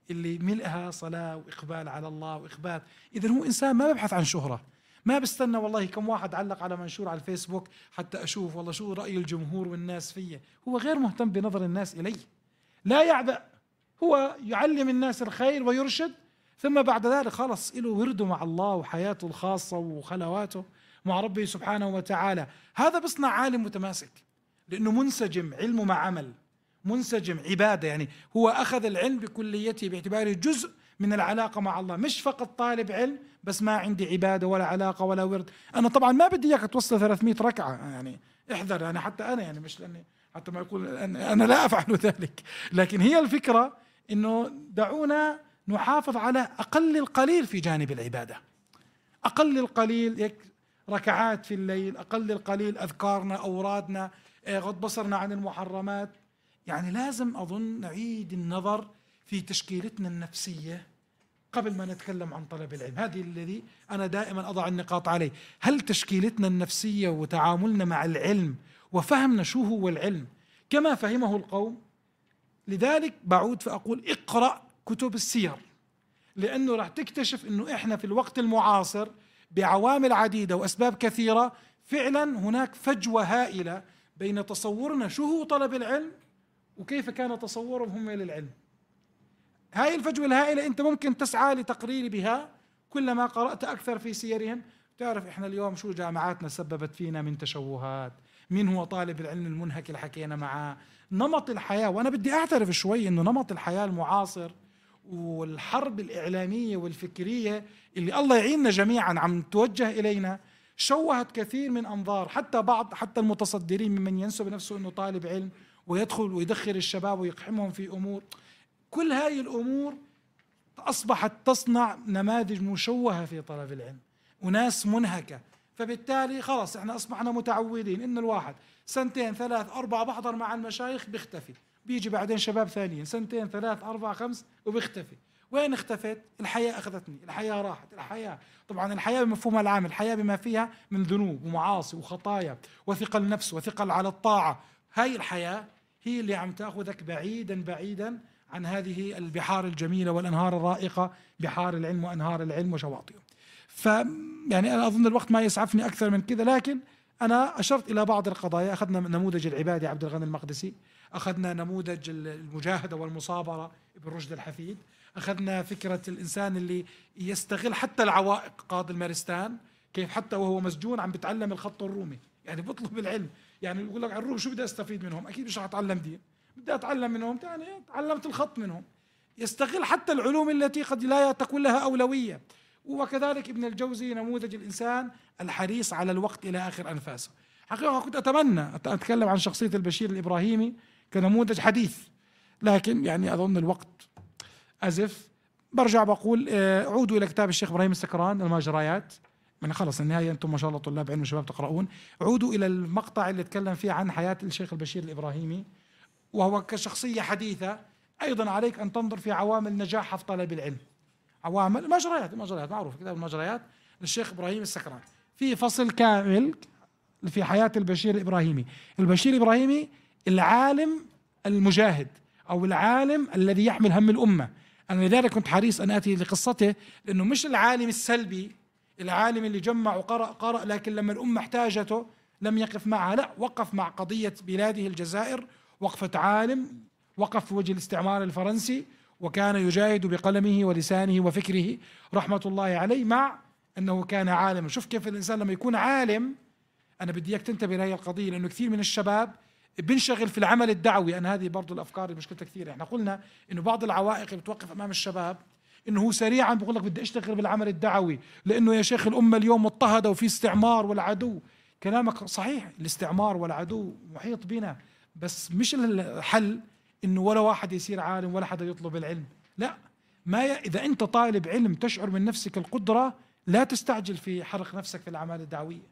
اللي ملئها صلاة وإقبال على الله وإخبات. إذن هو إنسان ما ببحث عن شهرة، ما بستنى والله كم واحد علق على منشور على الفيسبوك حتى أشوف والله شو رأي الجمهور والناس فيه. هو غير مهتم بنظر الناس إليه، لا يعبأ، هو يعلم الناس الخير ويرشد، ثم بعد ذلك خلص له ورده مع الله وحياته الخاصة وخلواته مع ربه سبحانه وتعالى. هذا بصنع عالم متماسك، لأنه منسجم علمه مع عمل، منسجم عبادة، يعني هو أخذ العلم بكليته باعتباره جزء من العلاقة مع الله، مش فقط طالب علم بس ما عندي عبادة ولا علاقة ولا ورد. أنا طبعا ما بدي إياك توصل ثلاثمئة ركعة، يعني احذر، يعني حتى أنا يعني مش لأني حتى ما يقول أنا لا أفعل ذلك، لكن هي الفكرة إنه دعونا نحافظ على أقل القليل في جانب العبادة، أقل القليل ركعات في الليل، أقل القليل أذكارنا، أورادنا، غض بصرنا عن المحرمات. يعني لازم أظن نعيد النظر في تشكيلتنا النفسية قبل ما نتكلم عن طلب العلم. هذه الذي أنا دائما أضع النقاط عليه، هل تشكيلتنا النفسية وتعاملنا مع العلم وفهمنا شو هو العلم كما فهمه القوم؟ لذلك بعود فأقول اقرأ كتب السير، لأنه راح تكتشف أنه إحنا في الوقت المعاصر بعوامل عديدة وأسباب كثيرة فعلا هناك فجوة هائلة بين تصورنا شو هو طلب العلم وكيف كان تصورهم هم للعلم. هاي الفجوة الهائلة أنت ممكن تسعى لتقرير بها كلما قرأت أكثر في سيرهم. تعرف إحنا اليوم شو جامعاتنا سببت فينا من تشوهات، مين هو طالب العلم المنهك اللي حكينا معاه، نمط الحياة. وأنا بدي أعترف شوي إنه نمط الحياة المعاصر والحرب الإعلامية والفكرية اللي الله يعيننا جميعا عم توجه إلينا شوهت كثير من أنظار حتى بعض حتى المتصدرين ممن ينسب نفسه إنه طالب علم ويدخل ويدخل الشباب ويقحمهم في أمور. كل هاي الأمور أصبحت تصنع نماذج مشوهة في طلب العلم وناس منهكة، فبالتالي خلاص احنا أصبحنا متعودين إن الواحد سنتين ثلاث أربعة بحضر مع المشايخ بيختفي، بيجي بعدين شباب ثانيين سنتين ثلاث أربعة خمس وبيختفي. وين اختفيت؟ الحياة أخذتني، الحياة راحت. الحياة طبعا الحياة بمفهومها العام، الحياة بما فيها من ذنوب ومعاصي وخطايا وثقل نفس وثقل على الطاعة. هاي الحياة هي اللي عم تأخذك بعيدا بعيدا عن هذه البحار الجميلة والأنهار الرائقة، بحار العلم وأنهار العلم وشواطئه. ف يعني أنا أظن الوقت ما يسعفني أكثر من كذا، لكن أنا أشرت إلى بعض القضايا. أخذنا نموذج العبادي عبد الغني المقدسي، أخذنا نموذج المجاهدة والمصابرة ابن رشد الحفيد، أخذنا فكرة الإنسان اللي يستغل حتى العوائق قاضي المارستان، كيف حتى وهو مسجون عم بتعلم الخط الرومي، يعني بطلب العلم. يعني يقول لك الروم شو بدي أستفيد منهم؟ أكيد مش رح أتعلم دين، بدي أتعلم منهم، يعني تعلمت الخط منهم. يستغل حتى العلوم التي قد لا تكون لها أولوية. وكذلك ابن الجوزي نموذج الإنسان الحريص على الوقت إلى آخر أنفاسه. حقيقة كنت أتمنى أتكلم عن شخصية البشير الإبراهيمي كنموذج حديث، لكن يعني أظن الوقت أزف. برجع بقول عودوا إلى كتاب الشيخ إبراهيم السكران المجريات، من خلص النهاية أنتم ما شاء الله طلاب علم وشباب تقرؤون. عودوا إلى المقطع اللي تكلم فيه عن حياة الشيخ البشير الإبراهيمي، وهو كشخصية حديثة. أيضا عليك أن تنظر في عوامل نجاحها في طلب العلم، عوامل المجريات، المجريات معروف كتاب المجريات للشيخ إبراهيم السكران، في فصل كامل في حياة البشير الإبراهيمي. البشير الإبراهيمي العالم المجاهد أو العالم الذي يحمل هم الأمة. أنا لذلك كنت حريص أن آتي لقصته، لأنه مش العالم السلبي، العالم اللي جمع وقرأ قرأ لكن لما الأمة احتاجته لم يقف معها، لا، وقف مع قضية بلاده الجزائر وقفة عالم، وقف في وجه الاستعمار الفرنسي وكان يجاهد بقلمه ولسانه وفكره رحمة الله عليه، مع أنه كان عالما. شوف كيف الإنسان لما يكون عالم. أنا بدي إياك تنتبه لهي القضية، لأنه كثير من الشباب بنشغل في العمل الدعوي. أنا هذه برضو الأفكار مشكلتها كثيرة. إحنا قلنا إنه بعض العوائق اللي بتوقف أمام الشباب إنه هو سريعا بقول لك بدي أشتغل بالعمل الدعوي، لأنه يا شيخ الأمة اليوم مضطهدة وفي استعمار والعدو. كلامك صحيح، الاستعمار والعدو محيط بنا، بس مش الحل إنه ولا واحد يصير عالم ولا حدا يطلب العلم. لا، ما ي... إذا أنت طالب علم تشعر من نفسك القدرة، لا تستعجل في حرق نفسك في الأعمال الدعوية.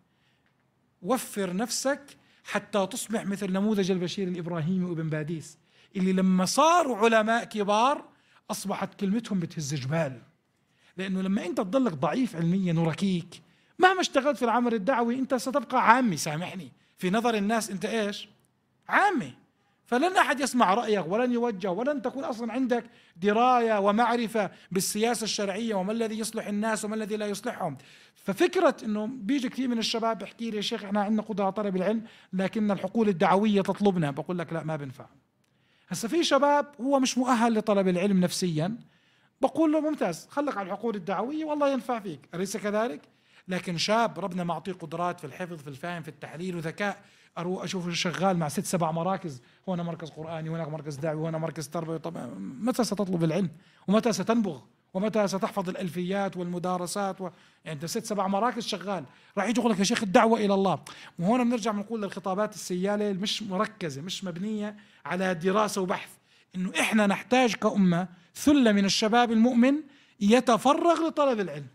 وفر نفسك حتى تصبح مثل نموذج البشير الإبراهيمي وابن باديس، اللي لما صاروا علماء كبار أصبحت كلمتهم بتهز جبال. لأنه لما أنت تضلك ضعيف علميا وركيك مهما اشتغلت في العمل الدعوي أنت ستبقى عامي. سامحني، في نظر الناس أنت إيش؟ عامي. فلن أحد يسمع رأيك ولن يوجه، ولن تكون أصلا عندك دراية ومعرفة بالسياسة الشرعية وما الذي يصلح الناس وما الذي لا يصلحهم. ففكرة إنه بيجي كثير من الشباب بحكي لي يا شيخ إحنا عندنا قدرة على طلب العلم لكن الحقول الدعوية تطلبنا، بقول لك لا ما بنفع. هسا في شباب هو مش مؤهل لطلب العلم نفسيا، بقول له ممتاز خلك على الحقول الدعوية والله ينفع فيك، أليس كذلك؟ لكن شاب ربنا معطيه قدرات في الحفظ في الفهم في التحليل وذكاء، أروح أشوفه شغال مع ست سبع مراكز، هنا مركز قرآني وهناك مركز دعوي وهنا مركز تربوي، طب متى ستطلب العلم؟ ومتى ستنبغ؟ ومتى ستحفظ الألفيات والمدارسات و... يعني أنت ست سبع مراكز شغال، راح يجي يقول لك يا شيخ الدعوة إلى الله. وهنا بنرجع بنقول للخطابات السيالة مش مركزة مش مبنية على دراسة وبحث، إنه إحنا نحتاج كأمة ثلة من الشباب المؤمن يتفرغ لطلب العلم.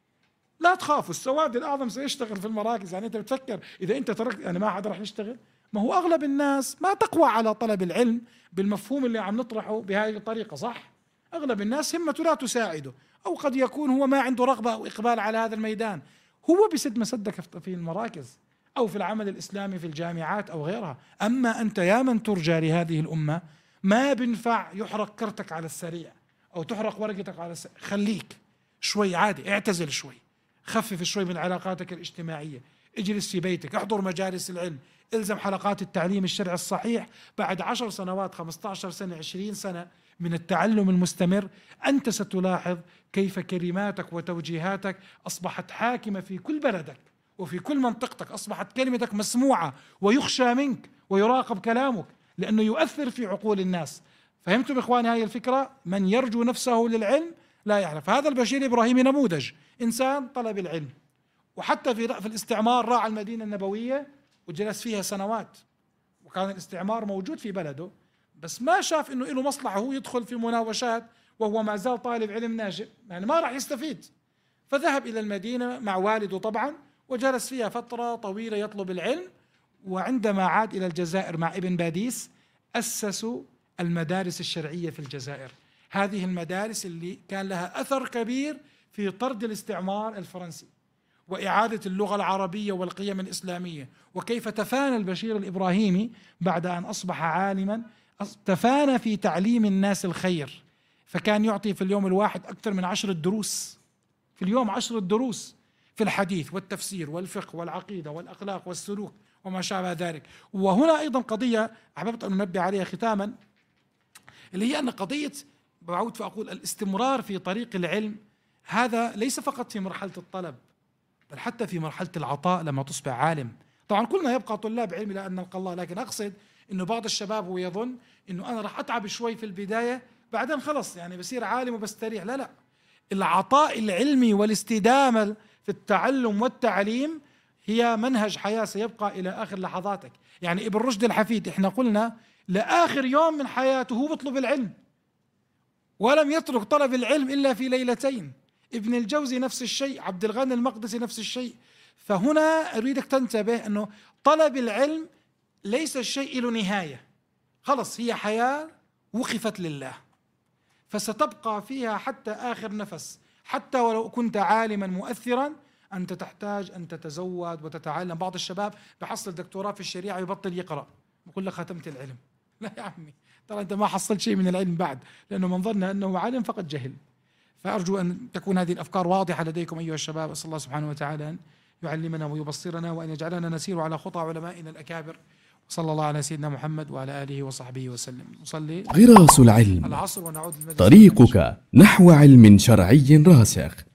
لا تخافوا السواد الأعظم سيشتغل في المراكز، يعني أنت بتفكر إذا أنت تركت يعني ما حدا راح يشتغل؟ ما هو أغلب الناس ما تقوى على طلب العلم بالمفهوم اللي عم نطرحه بهذه الطريقة، صح؟ أغلب الناس همته لا تساعده، أو قد يكون هو ما عنده رغبة أو إقبال على هذا الميدان، هو بسد مسدك في المراكز أو في العمل الإسلامي في الجامعات أو غيرها. أما أنت يا من ترجى لهذه الأمة ما بنفع يحرق كرتك على السريع أو تحرق ورقتك على السريع، خليك شوي عادي، اعتزل شوي، خفف شوي من علاقاتك الاجتماعية، اجلس في بيتك، احضر مجالس العلم، الزم حلقات التعليم الشرعي الصحيح. بعد عشر سنوات خمسة عشر سنة عشرين سنة من التعلم المستمر أنت ستلاحظ كيف كلماتك وتوجيهاتك أصبحت حاكمة في كل بلدك وفي كل منطقتك، أصبحت كلمتك مسموعة ويخشى منك ويراقب كلامك لأنه يؤثر في عقول الناس. فهمتم إخواني هاي الفكرة؟ من يرجو نفسه للعلم لا يعرف. هذا البشير الإبراهيمي نموذج إنسان طلب العلم، وحتى في في الاستعمار راعى المدينة النبوية وجلس فيها سنوات، وكان الاستعمار موجود في بلده، بس ما شاف انه له مصلحة هو يدخل في مناوشات وهو ما زال طالب علم ناشئ، يعني ما راح يستفيد. فذهب إلى المدينة مع والده طبعا وجلس فيها فترة طويلة يطلب العلم. وعندما عاد إلى الجزائر مع ابن باديس أسسوا المدارس الشرعية في الجزائر. هذه المدارس اللي كان لها أثر كبير في طرد الاستعمار الفرنسي وإعادة اللغة العربية والقيم الإسلامية، وكيف تفانى البشير الإبراهيمي بعد أن أصبح عالما، تفانى في تعليم الناس الخير. فكان يعطي في اليوم الواحد أكثر من عشرة دروس في اليوم، عشرة دروس في الحديث والتفسير والفقه والعقيدة والأخلاق والسلوك وما شابه ذلك. وهنا أيضا قضية أحببت أن ننبه عليها ختاما، اللي هي أن قضية، بعود فأقول، الاستمرار في طريق العلم هذا ليس فقط في مرحلة الطلب بل حتى في مرحلة العطاء لما تصبح عالم. طبعا كلنا يبقى طلاب علم إلى أن نلقى الله، لكن أقصد أنه بعض الشباب هو يظن أنه أنا راح أتعب شوي في البداية بعدين خلص يعني بصير عالم وبستريح. لا لا، العطاء العلمي والاستدامة في التعلم والتعليم هي منهج حياة سيبقى إلى آخر لحظاتك. يعني ابن رشد الحفيد إحنا قلنا لآخر يوم من حياته هو بيطلب العلم ولم يترك طلب العلم إلا في ليلتين. ابن الجوزي نفس الشيء، عبد الغني المقدسي نفس الشيء. فهنا أريدك تنتبه أنه طلب العلم ليس الشيء له نهاية، خلص هي حياة وقفت لله فستبقى فيها حتى آخر نفس. حتى ولو كنت عالما مؤثرا أنت تحتاج أن تتزود وتتعلم. بعض الشباب بحصل دكتوراه في الشريعة يبطل يقرأ، بقول لك ختمت العلم. لا يا عمي، ترى أنت ما حصلت شيء من العلم بعد، لأنه من ظن أنه عالم فقد جهل. فأرجو أن تكون هذه الأفكار واضحة لديكم أيها الشباب. أسأل الله سبحانه وتعالى أن يعلمنا ويبصرنا وأن يجعلنا نسير على خطى علمائنا الأكابر. صلى الله على سيدنا محمد وعلى آله وصحبه وسلم. نصلي غراس العلم، العصر ونعود للمجلس. طريقك نحو علم شرعي راسخ.